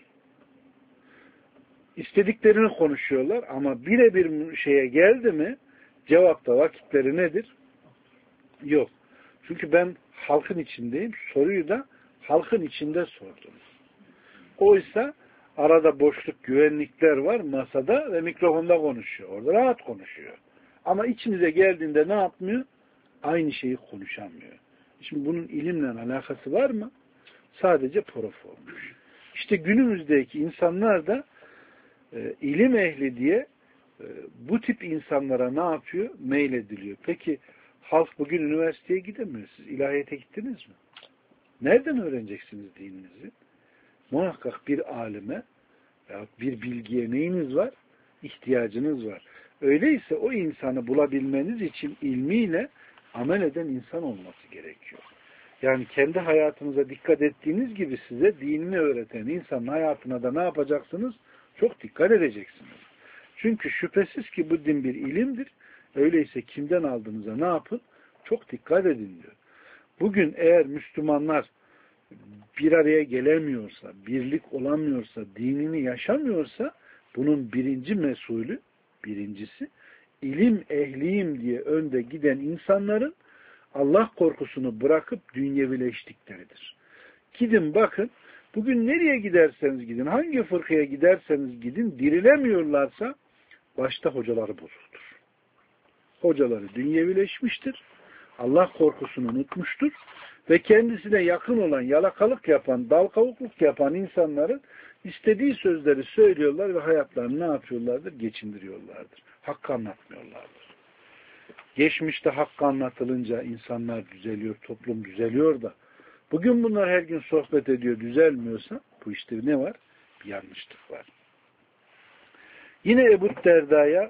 İstediklerini konuşuyorlar ama birebir şeye geldi mi cevapta vakitleri nedir? Yok. Çünkü ben halkın içindeyim. Soruyu da halkın içinde sordum. Oysa arada boşluk güvenlikler var masada ve mikrofonda konuşuyor. Orada rahat konuşuyor. Ama içimize geldiğinde ne yapmıyor? Aynı şeyi konuşamıyor. Şimdi bunun ilimle alakası var mı? Sadece prof olmuş. İşte günümüzdeki insanlar da ilim ehli diye bu tip insanlara ne yapıyor? Meylediliyor. Peki halk bugün üniversiteye gidemiyor. Siz ilahiyete gittiniz mi? Nereden öğreneceksiniz dininizi? Muhakkak bir alime veya bir bilgiye neyiniz var? İhtiyacınız var. Öyleyse o insanı bulabilmeniz için ilmiyle amel eden insan olması gerekiyor. Yani kendi hayatınıza dikkat ettiğiniz gibi size dinini öğreten insanın hayatına da ne yapacaksınız? Çok dikkat edeceksiniz. Çünkü şüphesiz ki bu din bir ilimdir. Öyleyse kimden aldığınıza ne yapın? Çok dikkat edin diyor. Bugün eğer Müslümanlar bir araya gelemiyorsa, birlik olamıyorsa, dinini yaşamıyorsa bunun birinci mesulü, birincisi ilim ehliyim diye önde giden insanların Allah korkusunu bırakıp dünyevileştikleridir. Gidin bakın, bugün nereye giderseniz gidin, hangi fırkaya giderseniz gidin, dirilemiyorlarsa başta hocaları bozuktur. Hocaları dünyevileşmiştir, Allah korkusunu unutmuştur ve kendisine yakın olan, yalakalık yapan, dal kavukluk yapan insanların istediği sözleri söylüyorlar ve hayatlarını ne yapıyorlardır? Geçindiriyorlardır. Hakkı anlatmıyorlardır. Geçmişte hakkı anlatılınca insanlar düzeliyor, toplum düzeliyor da bugün bunlar her gün sohbet ediyor, düzelmiyorsa bu işte ne var? Bir yanlışlık var. Yine Ebu Derda'ya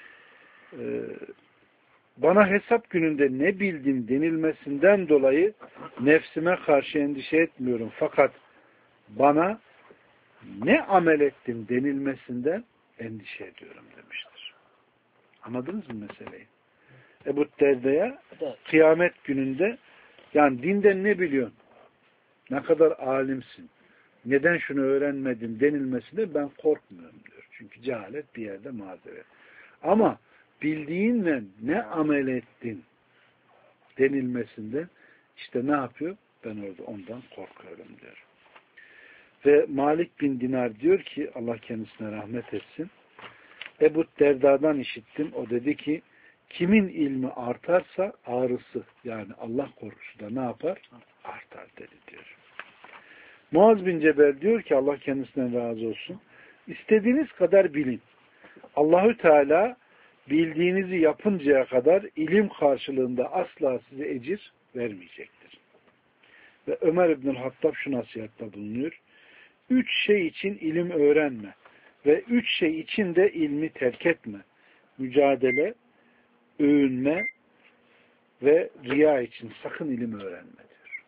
bana hesap gününde ne bildim denilmesinden dolayı nefsime karşı endişe etmiyorum. Fakat bana ne amel ettim denilmesinden endişe ediyorum demiştir. Anladınız mı meseleyi? Ebu Derda'ya kıyamet gününde yani dinden ne biliyorsun? Ne kadar alimsin? Neden şunu öğrenmedin denilmesinde ben korkmuyorum diyor. Çünkü cehalet bir yerde mazeret. Ama bildiğinle ne amel ettin denilmesinde işte ne yapıyor? Ben orada ondan korkuyorum diyor. Ve Malik bin Dinar diyor ki Allah kendisine rahmet etsin. Ebu Derda'dan işittim. O dedi ki kimin ilmi artarsa ağrısı yani Allah korkusu da ne yapar? Artar dedi diyor. Muaz bin Cebel diyor ki Allah kendisinden razı olsun. İstediğiniz kadar bilin. Allahü Teala bildiğinizi yapıncaya kadar ilim karşılığında asla size ecir vermeyecektir. Ve Ömer İbnül Hattab şu nasihatta bulunuyor. 3 şey için ilim öğrenme ve 3 şey için de ilmi terk etme. Mücadele, övünme ve riya için sakın ilim öğrenme diyor.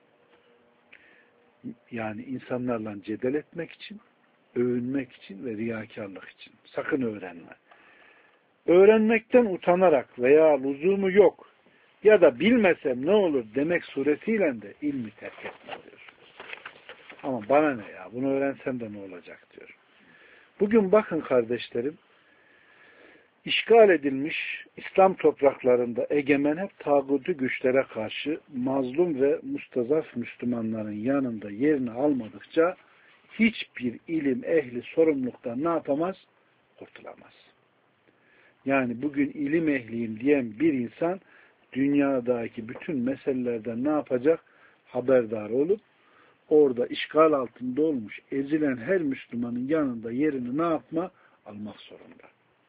Yani insanlarla cedel etmek için, övünmek için ve riyakarlık için. Sakın öğrenme. Öğrenmekten utanarak veya lüzumu yok ya da bilmesem ne olur demek suretiyle de ilmi terk etme diyor. Ama bana ne ya? Bunu öğrensem de ne olacak diyor. Bugün bakın kardeşlerim, işgal edilmiş İslam topraklarında egemen hep tağutu güçlere karşı mazlum ve mustazaf Müslümanların yanında yerini almadıkça hiçbir ilim ehli sorumluluktan ne yapamaz? Kurtulamaz. Yani bugün ilim ehliyim diyen bir insan dünyadaki bütün meselelerden ne yapacak? Haberdar olup orada işgal altında olmuş, ezilen her Müslümanın yanında yerini ne yapma? Almak zorunda.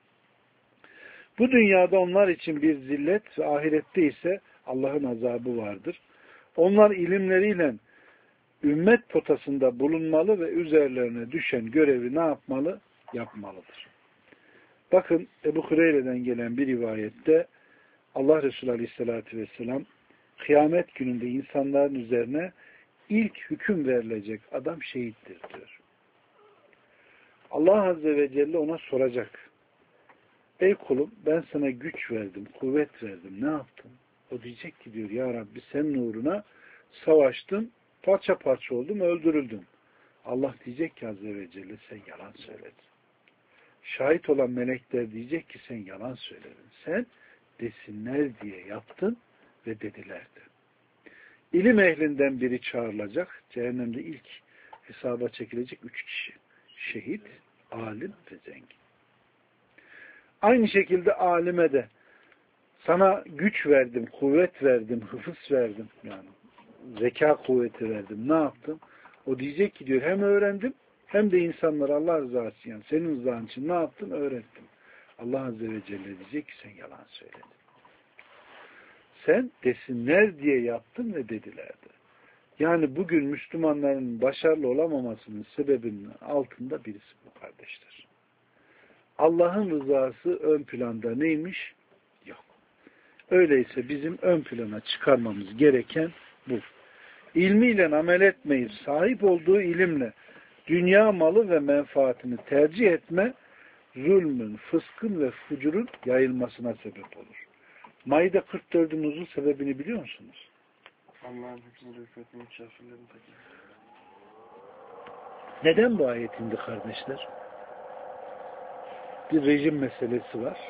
Bu dünyada onlar için bir zillet ve ahirette ise Allah'ın azabı vardır. Onlar ilimleriyle ümmet potasında bulunmalı ve üzerlerine düşen görevi ne yapmalı? Yapmalıdır. Bakın Ebu Hureyre'den gelen bir rivayette Allah Resulü Aleyhisselatü Vesselam kıyamet gününde insanların üzerine ilk hüküm verilecek adam şehittir diyor. Allah Azze ve Celle ona soracak. Ey kulum ben sana güç verdim, kuvvet verdim. Ne yaptın? O diyecek ki diyor ya Rabbi senin uğruna savaştım, parça parça oldum, öldürüldüm. Allah diyecek ki Azze ve Celle sen yalan söyledin. Şahit olan melekler diyecek ki sen yalan söyledin. Sen desinler diye yaptın ve dedilerdi. İlim ehlinden biri çağrılacak. Cehennemde ilk hesaba çekilecek 3 kişi. Şehit, alim ve zengin. Aynı şekilde alime de sana güç verdim, kuvvet verdim, hıfız verdim. Yani zeka kuvveti verdim. Ne yaptım? O diyecek ki diyor hem öğrendim hem de insanlara Allah rızası için yani senin rızan için ne yaptım? Öğrettim. Allah Azze ve Celle diyecek ki sen yalan söyledin. Sen desinler diye yaptın ve dedilerdi. Yani bugün Müslümanların başarılı olamamasının sebebinin altında birisi bu kardeşler. Allah'ın rızası ön planda neymiş? Yok. Öyleyse bizim ön plana çıkarmamız gereken bu. İlmiyle amel etmeyip sahip olduğu ilimle dünya malı ve menfaatini tercih etme zulmün, fıskın ve fucurun yayılmasına sebep olur. Maide 44'ün uzun sebebini biliyor musunuz? Allah'ın hükmü rüfetini kafirlerin takip. Neden bu ayet indi kardeşler? Bir rejim meselesi var.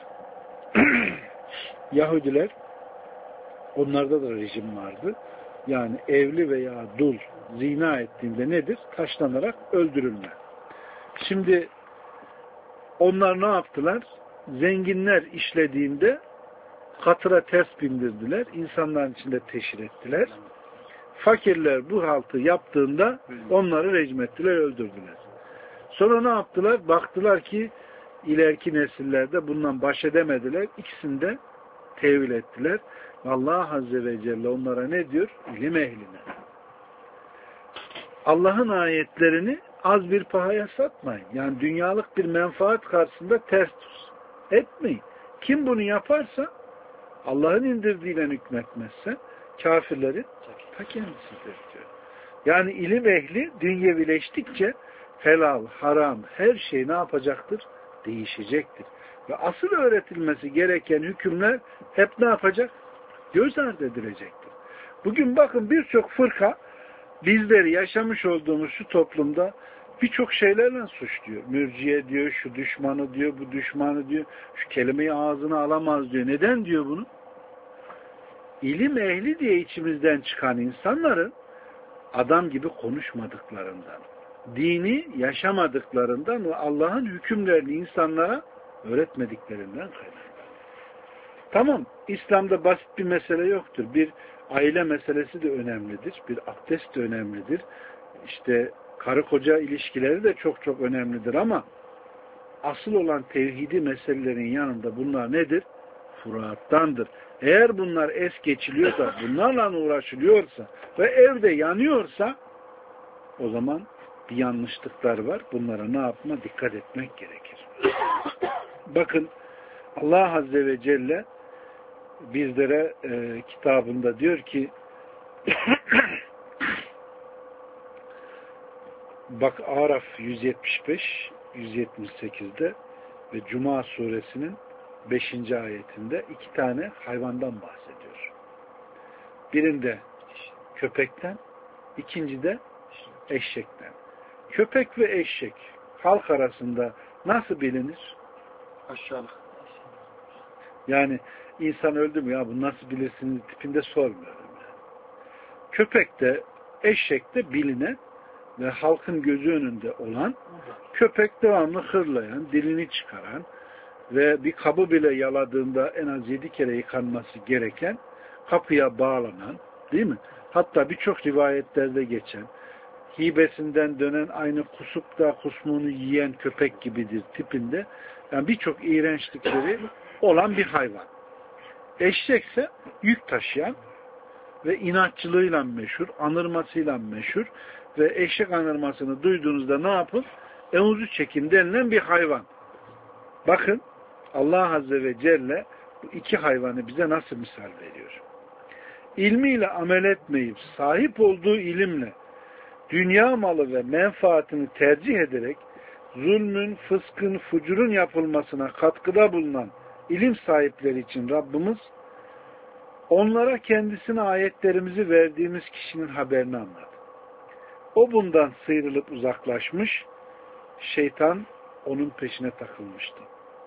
Yahudiler, onlarda da rejim vardı. Yani evli veya dul zina ettiğinde nedir? Taşlanarak öldürülme. Şimdi onlar ne yaptılar? Zenginler işlediğinde katıra ters bindirdiler. İnsanların içinde teşhir ettiler. Fakirler bu haltı yaptığında onları rejim ettiler, öldürdüler. Sonra ne yaptılar? Baktılar ki ileriki nesillerde bundan baş edemediler. İkisini de tevil ettiler. Allah Azze ve Celle onlara ne diyor? İlim ehline. Allah'ın ayetlerini az bir pahaya satmayın. Yani dünyalık bir menfaat karşısında ters etmeyin. Kim bunu yaparsa Allah'ın indirdiğiyle hükmetmezse kafirlerin ta kendisidir diyor. Yani ilim ehli dünyevileştikçe helal, haram her şey ne yapacaktır? Değişecektir. Ve asıl öğretilmesi gereken hükümler hep ne yapacak? Göz ardı edilecektir. Bugün bakın birçok fırka bizleri yaşamış olduğumuz şu toplumda birçok şeylerle suçluyor. Mürciye diyor, şu düşmanı diyor, bu düşmanı diyor, şu kelimeyi ağzına alamaz diyor. Neden diyor bunu? İlim ehli diye içimizden çıkan insanların adam gibi konuşmadıklarından, dini yaşamadıklarından ve Allah'ın hükümlerini insanlara öğretmediklerinden kaynaklanıyor. Tamam, İslam'da basit bir mesele yoktur. Bir aile meselesi de önemlidir. Bir abdest de önemlidir. İşte karı koca ilişkileri de çok çok önemlidir ama asıl olan tevhidi meselelerin yanında bunlar nedir? Furuattandır. Eğer bunlar es geçiliyorsa, bunlarla uğraşılıyorsa ve evde yanıyorsa o zaman bir yanlışlıklar var. Bunlara ne yapma? Dikkat etmek gerekir. Bakın Allah Azze ve Celle bizlere kitabında diyor ki bak Araf 175 178'de ve Cuma suresinin 5. ayetinde 2 tane hayvandan bahsediyor. Birinde köpekten, ikincide eşekten. Köpek ve eşek halk arasında nasıl bilinir? Aşağılık. Yani insan öldü mü ya bu nasıl bilirsiniz tipinde sormuyorum. Yani. Köpek de eşek de bilinen ve halkın gözü önünde olan, köpek devamlı hırlayan, dilini çıkaran ve bir kabı bile yaladığında en az 7 kere yıkanması gereken, kapıya bağlanan, değil mi? Hatta birçok rivayetlerde geçen, hibesinden dönen, aynı kusup da kusmuğunu yiyen köpek gibidir tipinde. Yani birçok iğrençlikleri olan bir hayvan. Eşekse yük taşıyan ve inatçılığıyla meşhur, anırmasıyla meşhur ve eşek anırmasını duyduğunuzda ne yapın? Evuzu çekin denilen bir hayvan. Bakın Allah Azze ve Celle bu iki hayvanı bize nasıl misal veriyor? İlmiyle amel etmeyip sahip olduğu ilimle dünya malı ve menfaatini tercih ederek zulmün, fıskın, fucurun yapılmasına katkıda bulunan ilim sahipleri için Rabbimiz onlara kendisine ayetlerimizi verdiğimiz kişinin haberini anlattı. O bundan sıyrılıp uzaklaşmış, şeytan onun peşine takılmıştı.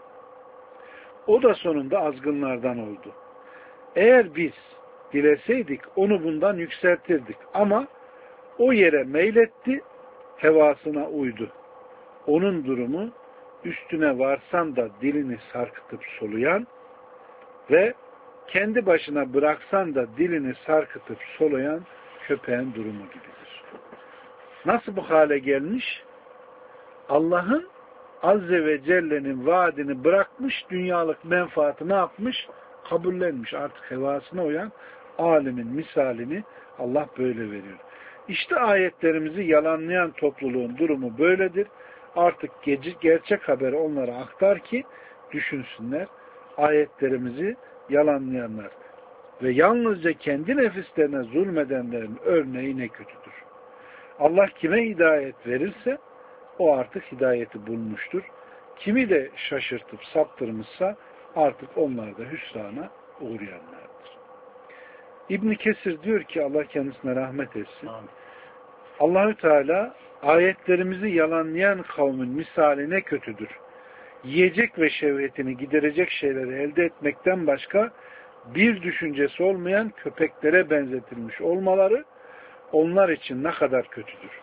O da sonunda azgınlardan oldu. Eğer biz dileseydik onu bundan yükseltirdik ama o yere meyletti, hevasına uydu. Onun durumu üstüne varsan da dilini sarkıtıp soluyan ve kendi başına bıraksan da dilini sarkıtıp soluyan köpeğin durumu gibidir. Nasıl bu hale gelmiş? Allah'ın Azze ve Celle'nin vaadini bırakmış, dünyalık menfaati ne yapmış? Kabullenmiş. Artık hevasına uyan alimin misalini Allah böyle veriyor. İşte ayetlerimizi yalanlayan topluluğun durumu böyledir. Artık gerçek haberi onlara aktar ki düşünsünler. Ayetlerimizi yalanlayanlar ve yalnızca kendi nefislerine zulmedenlerin örneği ne kötüdür. Allah kime hidayet verirse o artık hidayeti bulmuştur. Kimi de şaşırtıp saptırmışsa artık onlar da hüsrana uğrayanlardır. İbn Kesir diyor ki Allah kendisine rahmet etsin. Allahü Teala ayetlerimizi yalanlayan kavmin misali ne kötüdür. Yiyecek ve şehvetini giderecek şeyleri elde etmekten başka bir düşüncesi olmayan köpeklere benzetilmiş olmaları onlar için ne kadar kötüdür.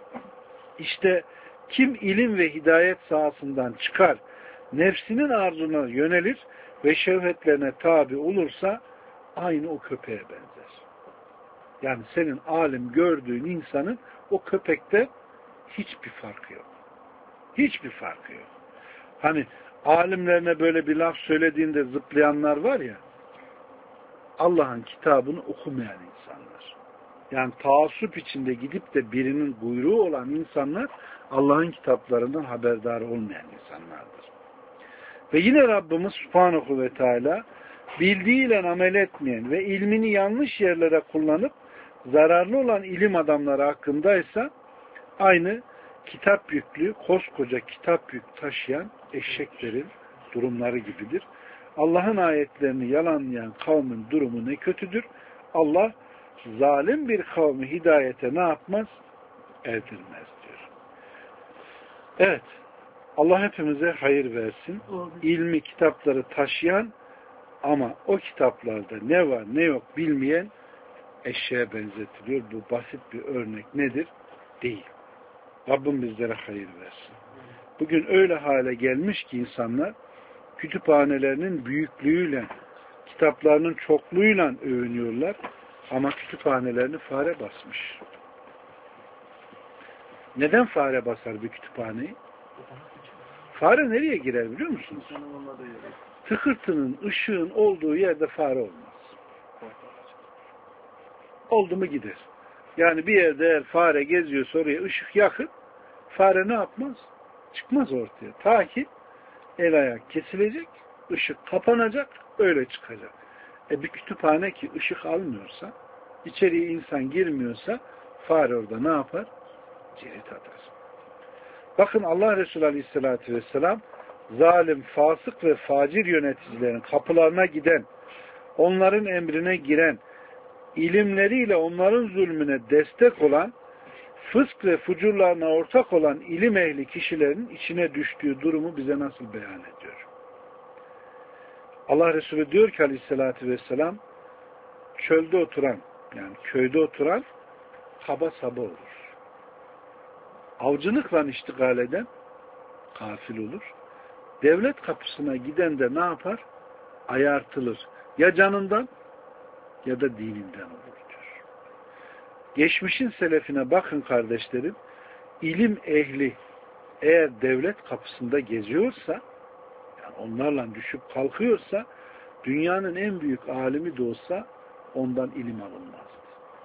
İşte kim ilim ve hidayet sahasından çıkar, nefsinin arzuna yönelir ve şehvetlerine tabi olursa aynı o köpeğe benzer. Yani senin alim gördüğün insanın o köpekte hiçbir farkı yok. Hiçbir farkı yok. Hani alimlerine böyle bir laf söylediğinde zıplayanlar var ya, Allah'ın kitabını okumayan insanlar. Yani taassup içinde gidip de birinin buyruğu olan insanlar Allah'ın kitaplarından haberdar olmayan insanlardır. Ve yine Rabbimiz Subhanahu ve Teala bildiğiyle amel etmeyen ve ilmini yanlış yerlere kullanıp zararlı olan ilim adamları hakkındaysa aynı kitap yüklü, koskoca kitap yük taşıyan eşeklerin durumları gibidir. Allah'ın ayetlerini yalanlayan kavmin durumu ne kötüdür. Allah zalim bir kavmi hidayete ne yapmaz? Erdirmez diyor. Evet. Allah hepimize hayır versin. İlmi kitapları taşıyan ama o kitaplarda ne var ne yok bilmeyen eşeğe benzetiliyor. Bu basit bir örnek nedir? Değil. Rabbim bizlere hayır versin. Bugün öyle hale gelmiş ki insanlar kütüphanelerinin büyüklüğüyle, kitaplarının çokluğuyla övünüyorlar ama kütüphanelerini fare basmış. Neden fare basar bir kütüphaneyi? Fare nereye girer biliyor musunuz? Tıkırtının, ışığın olduğu yerde fare olmaz. Oldu mu gider. Yani bir yerde eğer fare geziyorsa oraya ışık yakın, fare ne yapmaz? Çıkmaz ortaya. Ta ki el ayak kesilecek, ışık kapanacak, öyle çıkacak. Bir kütüphane ki ışık almıyorsa, içeriye insan girmiyorsa fare orada ne yapar? Cirit atar. Bakın Allah Resulü Aleyhisselatü Vesselam zalim, fasık ve facir yöneticilerin kapılarına giden, onların emrine giren, ilimleriyle onların zulmüne destek olan, fısk ve fucurlarına ortak olan ilim ehli kişilerin içine düştüğü durumu bize nasıl beyan ediyor? Allah Resulü diyor ki aleyhissalatü vesselam, çölde oturan, yani köyde oturan kaba saba olur. Avcılıkla iştigal eden gafil olur. Devlet kapısına giden de ne yapar? Ayartılır. Ya canından ya da dininden olur diyor. Geçmişin selefine bakın kardeşlerim, ilim ehli eğer devlet kapısında geziyorsa, yani onlarla düşüp kalkıyorsa, dünyanın en büyük alimi de olsa ondan ilim alınmazdı.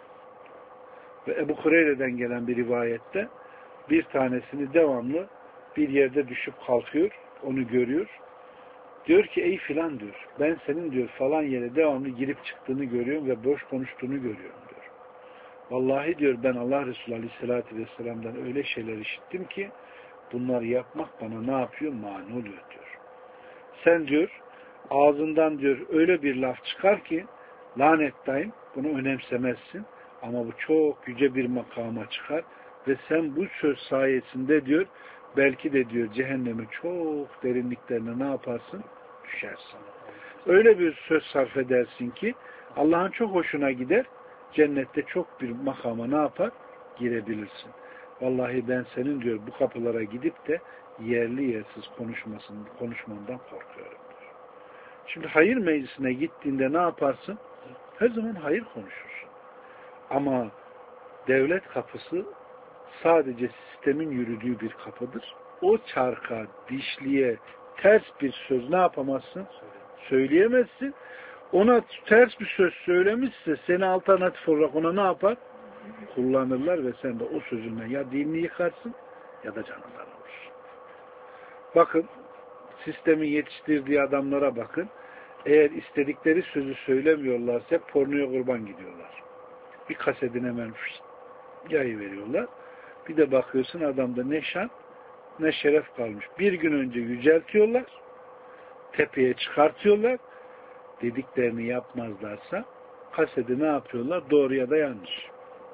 Ve Ebu Hureyre'den gelen bir rivayette bir tanesini devamlı bir yerde düşüp kalkıyor, onu görüyor. Diyor ki ey filan diyor, ben senin diyor falan yere devamlı girip çıktığını görüyorum ve boş konuştuğunu görüyorum diyor. Vallahi diyor ben Allah Resulü Aleyhisselatü Vesselam'dan öyle şeyler işittim ki bunları yapmak bana ne yapıyor? Mani oluyor diyor. Sen diyor ağzından diyor öyle bir laf çıkar ki lanettayım, bunu önemsemezsin ama bu çok yüce bir makama çıkar ve sen bu söz sayesinde diyor belki de diyor cehennemin çok derinliklerine ne yaparsın? Düşersin. Öyle bir söz sarf edersin ki Allah'ın çok hoşuna gider, cennette çok bir makama ne yapar? Girebilirsin. Vallahi ben senin diyor bu kapılara gidip de yerli yersiz konuşmandan korkuyorum diyor. Şimdi hayır meclisine gittiğinde ne yaparsın? Her zaman hayır konuşursun. Ama devlet kapısı sadece sistemin yürüdüğü bir kapıdır. O çarka, dişliye ters bir söz ne yapamazsın? Söyleyemezsin. Ona ters bir söz söylemişse seni alternatif olarak ona ne yapar? Kullanırlar ve sen de o sözünden ya dinini yıkarsın ya da canından olursun. Bakın sistemin yetiştirdiği adamlara bakın. Eğer istedikleri sözü söylemiyorlarsa pornoya kurban gidiyorlar. Bir kasedin hemen yayı veriyorlar. Bir de bakıyorsun adamda ne şan ne şeref kalmış. Bir gün önce yüceltiyorlar, tepeye çıkartıyorlar, dediklerini yapmazlarsa kasedi ne yapıyorlar? Doğru ya da yanlış.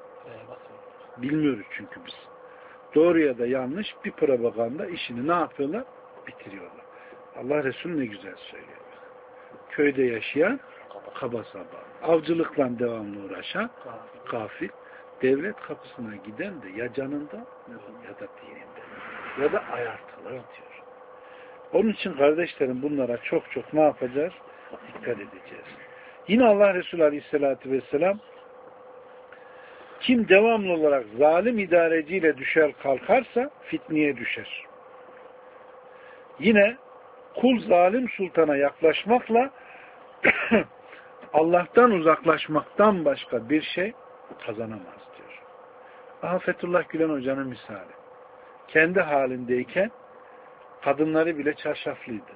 Bilmiyoruz çünkü biz. Doğru ya da yanlış bir propaganda işini ne yapıyorlar? Bitiriyorlar. Allah Resulü ne güzel söylüyor. Köyde yaşayan kaba saba, avcılıkla devamlı uğraşan gafil, devlet kapısına giden de ya canında ya da dininde ya da ayartılır diyor. Onun için kardeşlerim bunlara çok çok ne yapacağız? Dikkat edeceğiz. Yine Allah Resulü Aleyhisselatü Vesselam kim devamlı olarak zalim idareciyle düşer kalkarsa fitneye düşer. Yine kul zalim sultana yaklaşmakla Allah'tan uzaklaşmaktan başka bir şey kazanamaz diyor. Fethullah Gülen Hoca'nın misali. Kendi halindeyken kadınları bile çarşaflıydı.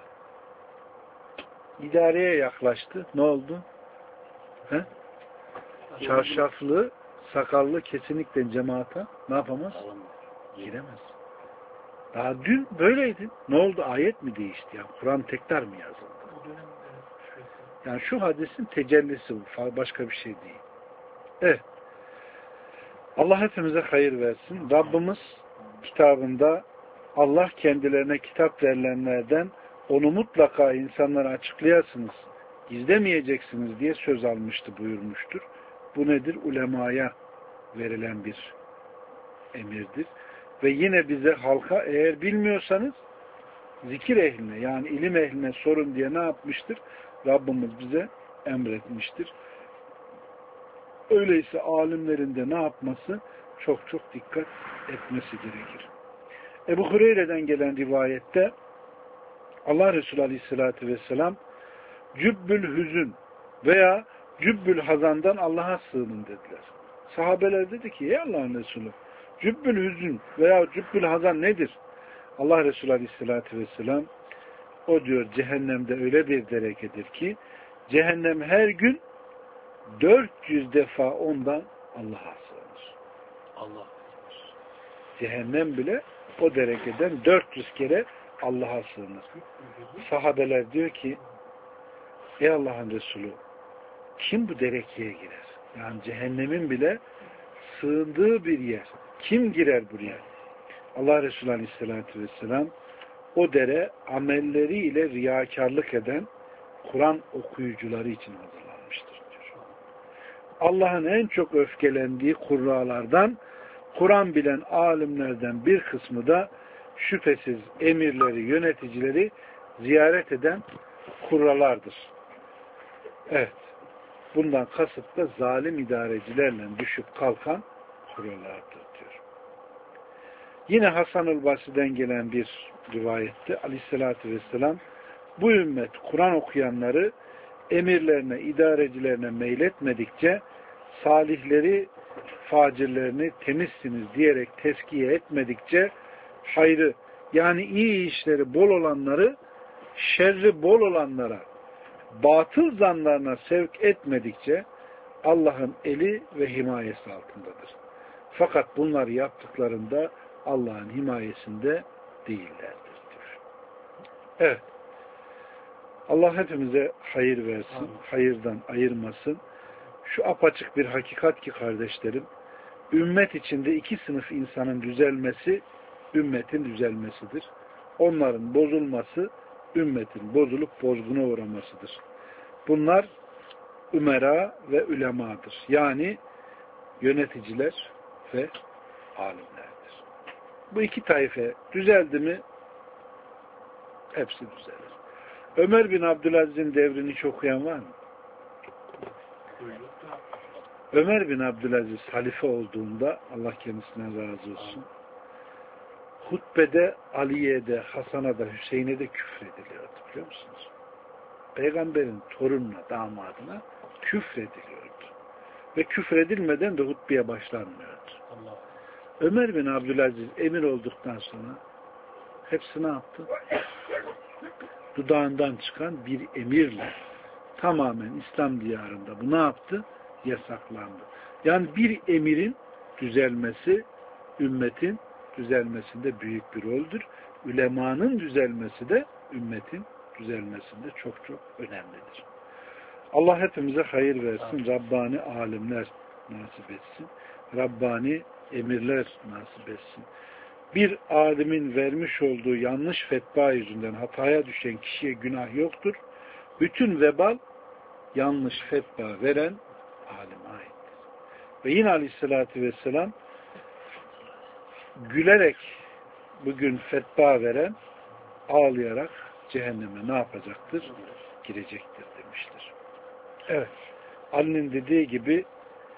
İdareye yaklaştı. Ne oldu? He? Çarşaflı, sakallı kesinlikle cemaata ne yapamaz? Giremez. Daha dün böyleydi. Ne oldu? Ayet mi değişti? Yani Kur'an tekrar mı yazıldı? Yani şu hadisin tecellisi bu. Başka bir şey değil. Evet. Allah hepimize hayır versin. Rabbimiz kitabında Allah kendilerine kitap verilenlerden onu mutlaka insanlara açıklayasınız, gizlemeyeceksiniz diye söz almıştı buyurmuştur. Bu nedir? Ulemaya verilen bir emirdir. Ve yine bize halka eğer bilmiyorsanız zikir ehline yani ilim ehline sorun diye ne yapmıştır? Rabbimiz bize emretmiştir. Öyleyse alimlerin de ne yapması? Çok çok dikkat etmesi gerekir. Ebu Hureyre'den gelen rivayette Allah Resulü Aleyhisselatü Vesselam cübbül hüzün veya cübbül hazandan Allah'a sığının dediler. Sahabeler dedi ki ey Allah'ın Resulü cübbül hüzün veya cübbül hazan nedir? Allah Resulü Aleyhisselatü Vesselam o diyor cehennemde öyle bir derekedir ki cehennem her gün 400 defa ondan Allah'a sığınır. Allah. Cehennem bile o derekeden 400 kere Allah'a sığınır. Sahabeler diyor ki ey Allah'ın Resulü kim bu derekeye girer? Yani cehennemin bile sığındığı bir yer. Kim girer buraya? Allah Resulü Aleyhisselatü Vesselam o dere amelleriyle riyakarlık eden, Kur'an okuyucuları için hazırlanmıştır diyor. Allah'ın en çok öfkelendiği kurralardan, Kur'an bilen alimlerden bir kısmı da şüphesiz emirleri, yöneticileri ziyaret eden kurralardır. Evet. Bundan kasıt da zalim idarecilerle düşüp kalkan kurralardır diyor. Yine Hasan-ül Basri'den gelen bir rivayette Aleyhisselatü Vesselam bu ümmet Kur'an okuyanları emirlerine, idarecilerine meyletmedikçe salihleri, facirlerini temizsiniz diyerek tezkiye etmedikçe hayrı yani iyi işleri bol olanları şerri bol olanlara batıl zanlarına sevk etmedikçe Allah'ın eli ve himayesi altındadır. Fakat bunları yaptıklarında Allah'ın himayesinde değillerdir diyor. Evet. Allah hepimize hayır versin, hayırdan ayırmasın. Şu apaçık bir hakikat ki kardeşlerim, ümmet içinde iki sınıf insanın düzelmesi, ümmetin düzelmesidir. Onların bozulması, ümmetin bozulup bozguna uğramasıdır. Bunlar ümera ve ulemadır. Yani yöneticiler ve alimlerdir. Bu iki taife düzeldi mi hepsi düzelir. Ömer bin Abdülaziz'in devrini hiç okuyan var mı? Ömer bin Abdülaziz halife olduğunda Allah kendisine razı olsun. Hutbede Ali'ye de, Hasan'a da, Hüseyin'e de küfrediliyordu biliyor musunuz? Peygamberin torununa, damadına küfrediliyordu. Ve küfredilmeden de hutbeye başlanmıyordu. Ömer bin Abdülaziz emir olduktan sonra hepsi ne yaptı? Dudağından çıkan bir emirle tamamen İslam diyarında bu ne yaptı? Yasaklandı. Yani bir emirin düzelmesi ümmetin düzelmesinde büyük bir roldür. Ülemanın düzelmesi de ümmetin düzelmesinde çok çok önemlidir. Allah hepimize hayır versin. Rabbani alimler nasip etsin. Rabbani emirler nasip etsin. Bir alimin vermiş olduğu yanlış fetva yüzünden hataya düşen kişiye günah yoktur. Bütün vebal yanlış fetva veren alime aittir. Ve yine Aleyhisselatü Vesselam gülerek bugün fetva veren ağlayarak cehenneme ne yapacaktır? Girecektir demiştir. Evet. Ali'nin dediği gibi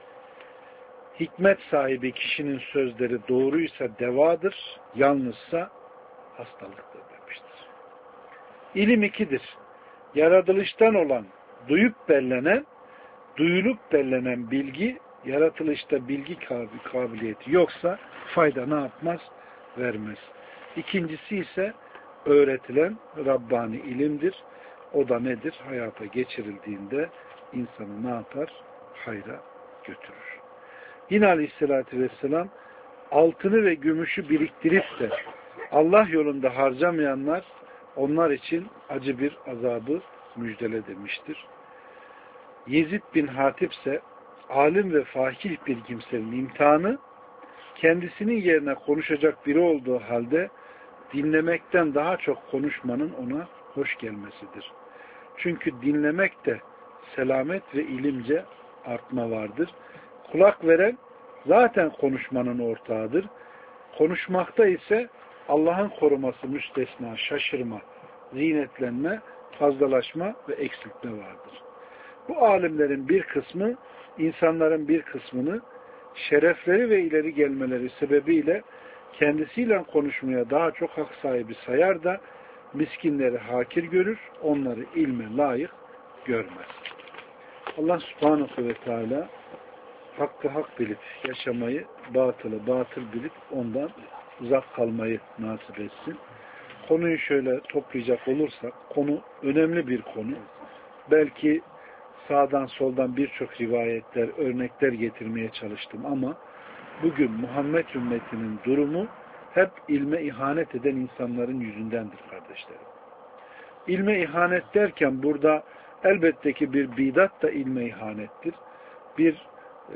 hikmet sahibi kişinin sözleri doğruysa devadır, yanlışsa hastalıktır demiştir. İlim ikidir. Yaratılıştan olan, duyup bellenen, duyulup bellenen bilgi, yaratılışta bilgi kabiliyeti yoksa fayda ne yapmaz? Vermez. İkincisi ise öğretilen Rabbani ilimdir. O da nedir? Hayata geçirildiğinde insanı ne yapar? Hayra götürür. Yine Aleyhisselatü Vesselam altını ve gümüşü biriktirip de Allah yolunda harcamayanlar onlar için acı bir azabı müjdele demiştir. Yezid bin Hatip ise alim ve fakih bir kimsenin imtihanı kendisinin yerine konuşacak biri olduğu halde dinlemekten daha çok konuşmanın ona hoş gelmesidir. Çünkü dinlemekte selamet ve ilimce artma vardır. Kulak veren zaten konuşmanın ortağıdır. Konuşmakta ise Allah'ın koruması müstesna, şaşırma, zinetlenme, fazlalaşma ve eksiltme vardır. Bu alimlerin bir kısmı, insanların bir kısmını şerefleri ve ileri gelmeleri sebebiyle kendisiyle konuşmaya daha çok hak sahibi sayar da miskinleri hakir görür, onları ilme layık görmez. Allah subhanahu ve teala hakkı hak bilip yaşamayı, batılı batıl bilip ondan uzak kalmayı nasip etsin. Konuyu şöyle toplayacak olursak, konu önemli bir konu. Belki sağdan soldan birçok rivayetler, örnekler getirmeye çalıştım ama bugün Muhammed ümmetinin durumu hep ilme ihanet eden insanların yüzündendir kardeşlerim. İlme ihanet derken burada elbette ki bir bidat da ilme ihanettir. Bir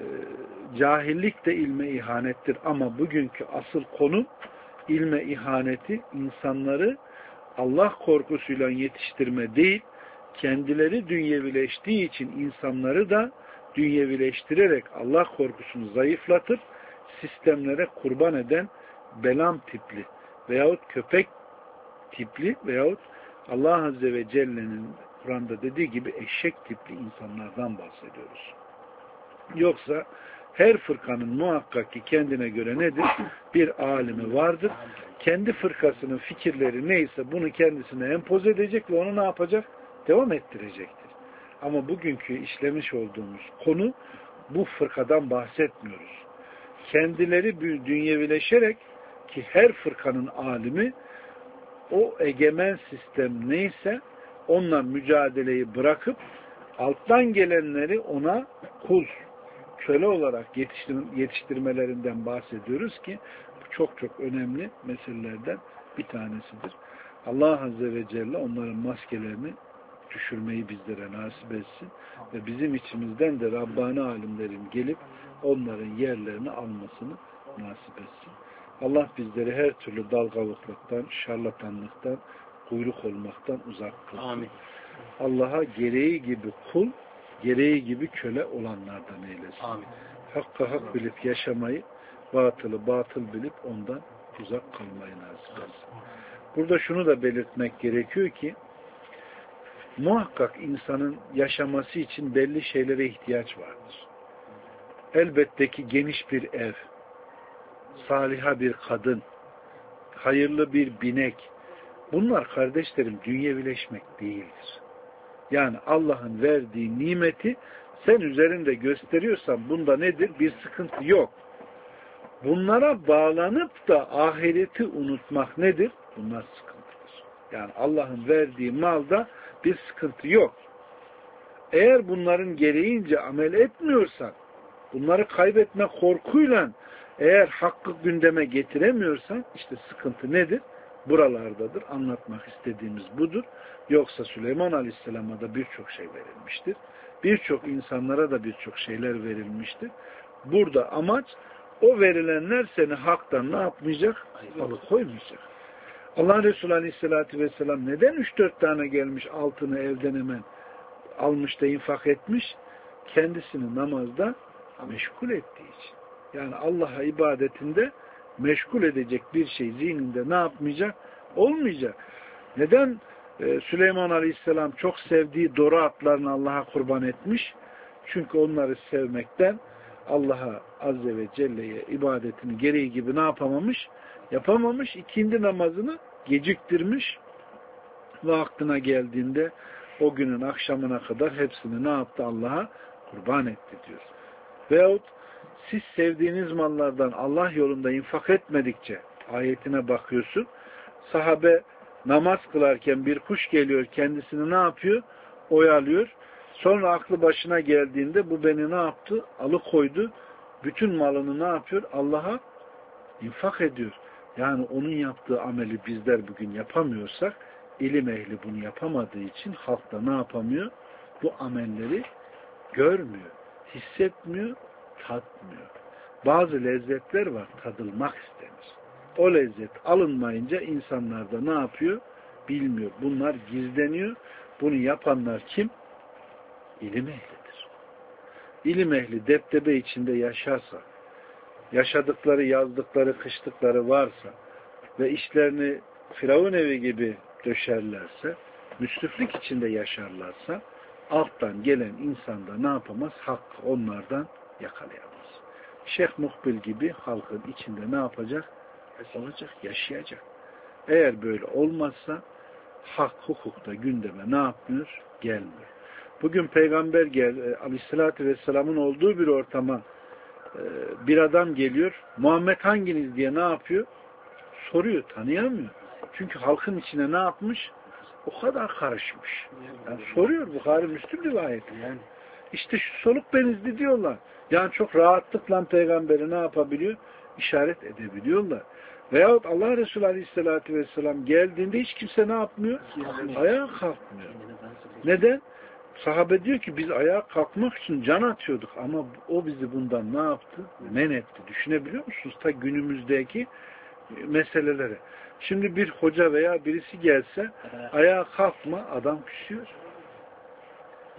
cahillik de ilme ihanettir ama bugünkü asıl konu ilme ihaneti insanları Allah korkusuyla yetiştirme değil, kendileri dünyevileştiği için insanları da dünyevileştirerek Allah korkusunu zayıflatır, sistemlere kurban eden Belam tipli veyahut köpek tipli veyahut Allah Azze ve Celle'nin Kur'an'da dediği gibi eşek tipli insanlardan bahsediyoruz. Yoksa her fırkanın muhakkak ki kendine göre nedir? Bir alimi vardır. Kendi fırkasının fikirleri neyse bunu kendisine empoze edecek ve onu ne yapacak? Devam ettirecektir. Ama bugünkü işlemiş olduğumuz konu bu fırkadan bahsetmiyoruz. Kendileri dünyevileşerek ki her fırkanın alimi o egemen sistem neyse onunla mücadeleyi bırakıp alttan gelenleri ona kul, köle olarak yetiştirmelerinden bahsediyoruz ki bu çok çok önemli meselelerden bir tanesidir. Allah Azze ve Celle onların maskelerini düşürmeyi bizlere nasip etsin ve bizim içimizden de Rabbani alimlerin gelip onların yerlerini almasını nasip etsin. Allah bizleri her türlü dalgalıklıktan, şarlatanlıktan, kuyruk olmaktan uzak kılsın. Amin. Allah'a gereği gibi kul, gereği gibi köle olanlardan eylesin. Amin. Hakka hak bilip yaşamayı, batılı batıl bilip ondan uzak kalmayı nasip etsin. Burada şunu da belirtmek gerekiyor ki muhakkak insanın yaşaması için belli şeylere ihtiyaç vardır. Elbette ki geniş bir ev, saliha bir kadın, hayırlı bir binek, bunlar kardeşlerim dünyevileşmek değildir. Yani Allah'ın verdiği nimeti sen üzerinde gösteriyorsan bunda nedir? Bir sıkıntı yok. Bunlara bağlanıp da ahireti unutmak nedir? Bunlar sıkıntıdır. Yani Allah'ın verdiği malda bir sıkıntı yok. Eğer bunların gereğince amel etmiyorsan, bunları kaybetme korkuyla eğer hakkı gündeme getiremiyorsan işte sıkıntı nedir? Buralardadır. Anlatmak istediğimiz budur. Yoksa Süleyman Aleyhisselam'a da birçok şey verilmiştir. Birçok insanlara da birçok şeyler verilmiştir. Burada amaç o verilenler seni haktan ne yapmayacak? Alıkoymayacak. Allah Resulü Aleyhisselatü Vesselam neden 3-4 tane gelmiş altını evden hemen almış da infak etmiş? Kendisini namazda meşgul ettiği için. Yani Allah'a ibadetinde meşgul edecek bir şey zihninde ne yapmayacak? Olmayacak. Neden Süleyman Aleyhisselam çok sevdiği doru atlarını Allah'a kurban etmiş? Çünkü onları sevmekten Allah'a Azze ve Celle'ye ibadetini gereği gibi ne yapamamış? Yapamamış. İkindi namazını geciktirmiş ve aklına geldiğinde o günün akşamına kadar hepsini ne yaptı? Allah'a kurban etti diyor. Veyahut siz sevdiğiniz mallardan Allah yolunda infak etmedikçe ayetine bakıyorsun. Sahabe namaz kılarken bir kuş geliyor kendisini ne yapıyor? Oyalıyor. Sonra aklı başına geldiğinde bu beni ne yaptı? Alıkoydu. Bütün malını ne yapıyor? Allah'a infak ediyor. Yani onun yaptığı ameli bizler bugün yapamıyorsak ilim ehli bunu yapamadığı için halk da ne yapamıyor? Bu amelleri görmüyor, hissetmiyor, tatmıyor. Bazı lezzetler var, tadılmak istenir. O lezzet alınmayınca insanlar da ne yapıyor? Bilmiyor. Bunlar gizleniyor. Bunu yapanlar kim? İlim ehlidir. İlim ehli deptebe içinde yaşarsa, yaşadıkları, yazdıkları, kıştıkları varsa ve işlerini Firavun evi gibi döşerlerse, müsriflik içinde yaşarlarsa, alttan gelen insanda ne yapamaz? Hakkı onlardan yakalayamaz. Şeyh Muhbil gibi halkın içinde ne yapacak? Olacak, yaşayacak. Eğer böyle olmazsa hak, hukukta gündeme ne yapmıyor? Gelmiyor. Bugün Peygamber Aleyhisselatü Vesselam'ın olduğu bir ortama bir adam geliyor. Muhammed hanginiz diye ne yapıyor? Soruyor, tanıyamıyor. Çünkü halkın içine ne yapmış? O kadar karışmış. Yani soruyor, Bukhari Müslüm rivayeti. Yani işte şu soluk benizli diyorlar. Yani çok rahatlıkla peygamberi ne yapabiliyor? İşaret edebiliyorlar. Veyahut Allah Resulü Aleyhisselatü Vesselam geldiğinde hiç kimse ne yapmıyor? Ayağa kalkmıyor. Neden? Sahabe diyor ki biz ayağa kalkmak için can atıyorduk ama o bizi bundan ne yaptı? Men etti. Düşünebiliyor musunuz? Ta günümüzdeki meselelere. Şimdi bir hoca veya birisi gelse ayağa kalkma, adam küsüyor.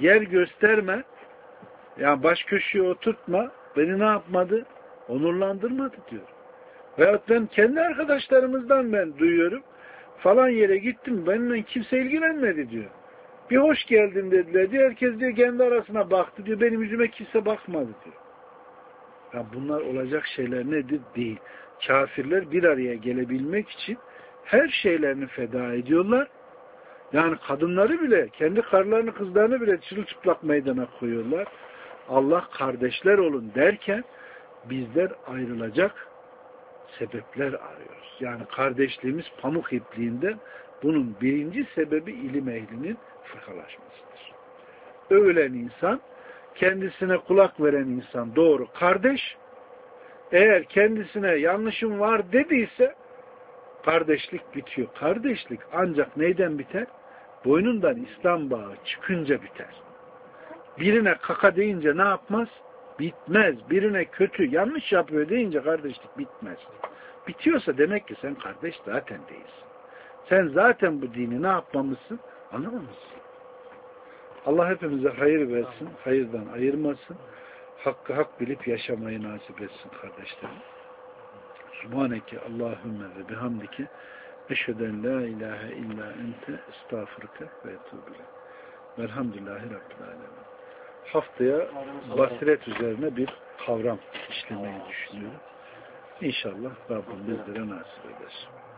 yer gösterme, yani baş köşeye oturtma, beni ne yapmadı? Onurlandırmadı diyor. Veyahut ben kendi arkadaşlarımızdan ben duyuyorum, falan yere gittim, benimle kimse ilgilenmedi diyor. Bir hoş geldin dediler diyor, herkes diyor kendi arasına baktı diyor, benim yüzüme kimse bakmadı diyor. Ya bunlar olacak şeyler nedir? Değil. Kafirler bir araya gelebilmek için her şeylerini feda ediyorlar. Yani kadınları bile, kendi karılarını, kızlarını bile çırılçıplak meydana koyuyorlar. Allah kardeşler olun derken bizler ayrılacak sebepler arıyoruz. Yani kardeşliğimiz pamuk ipliğinden, bunun birinci sebebi ilim ehlinin fırkalaşmasıdır. Övülen insan, kendisine kulak veren insan doğru kardeş, eğer kendisine yanlışım var dediyse kardeşlik bitiyor. Kardeşlik ancak neyden biter? Boynundan İslam bağı çıkınca biter. Birine kaka deyince ne yapmaz? Bitmez. Birine kötü, yanlış yapıyor deyince kardeşlik bitmez. Bitiyorsa demek ki sen kardeş zaten değilsin. Sen zaten bu dini ne yapmamışsın? Anlamamışsın. Allah hepimize hayır versin, hayırdan ayırmasın. Hakkı hak bilip yaşamayı nasip etsin kardeşlerim. Subhaneke Allahümme ve bihamdike eşheden la ilahe illa ente estağfurke ve etûbile. Velhamdülillahi Rabbil alemin. Haftaya basiret üzerine bir kavram işlemeyi düşünüyorum. İnşallah Rabbim bizlere nasip eder.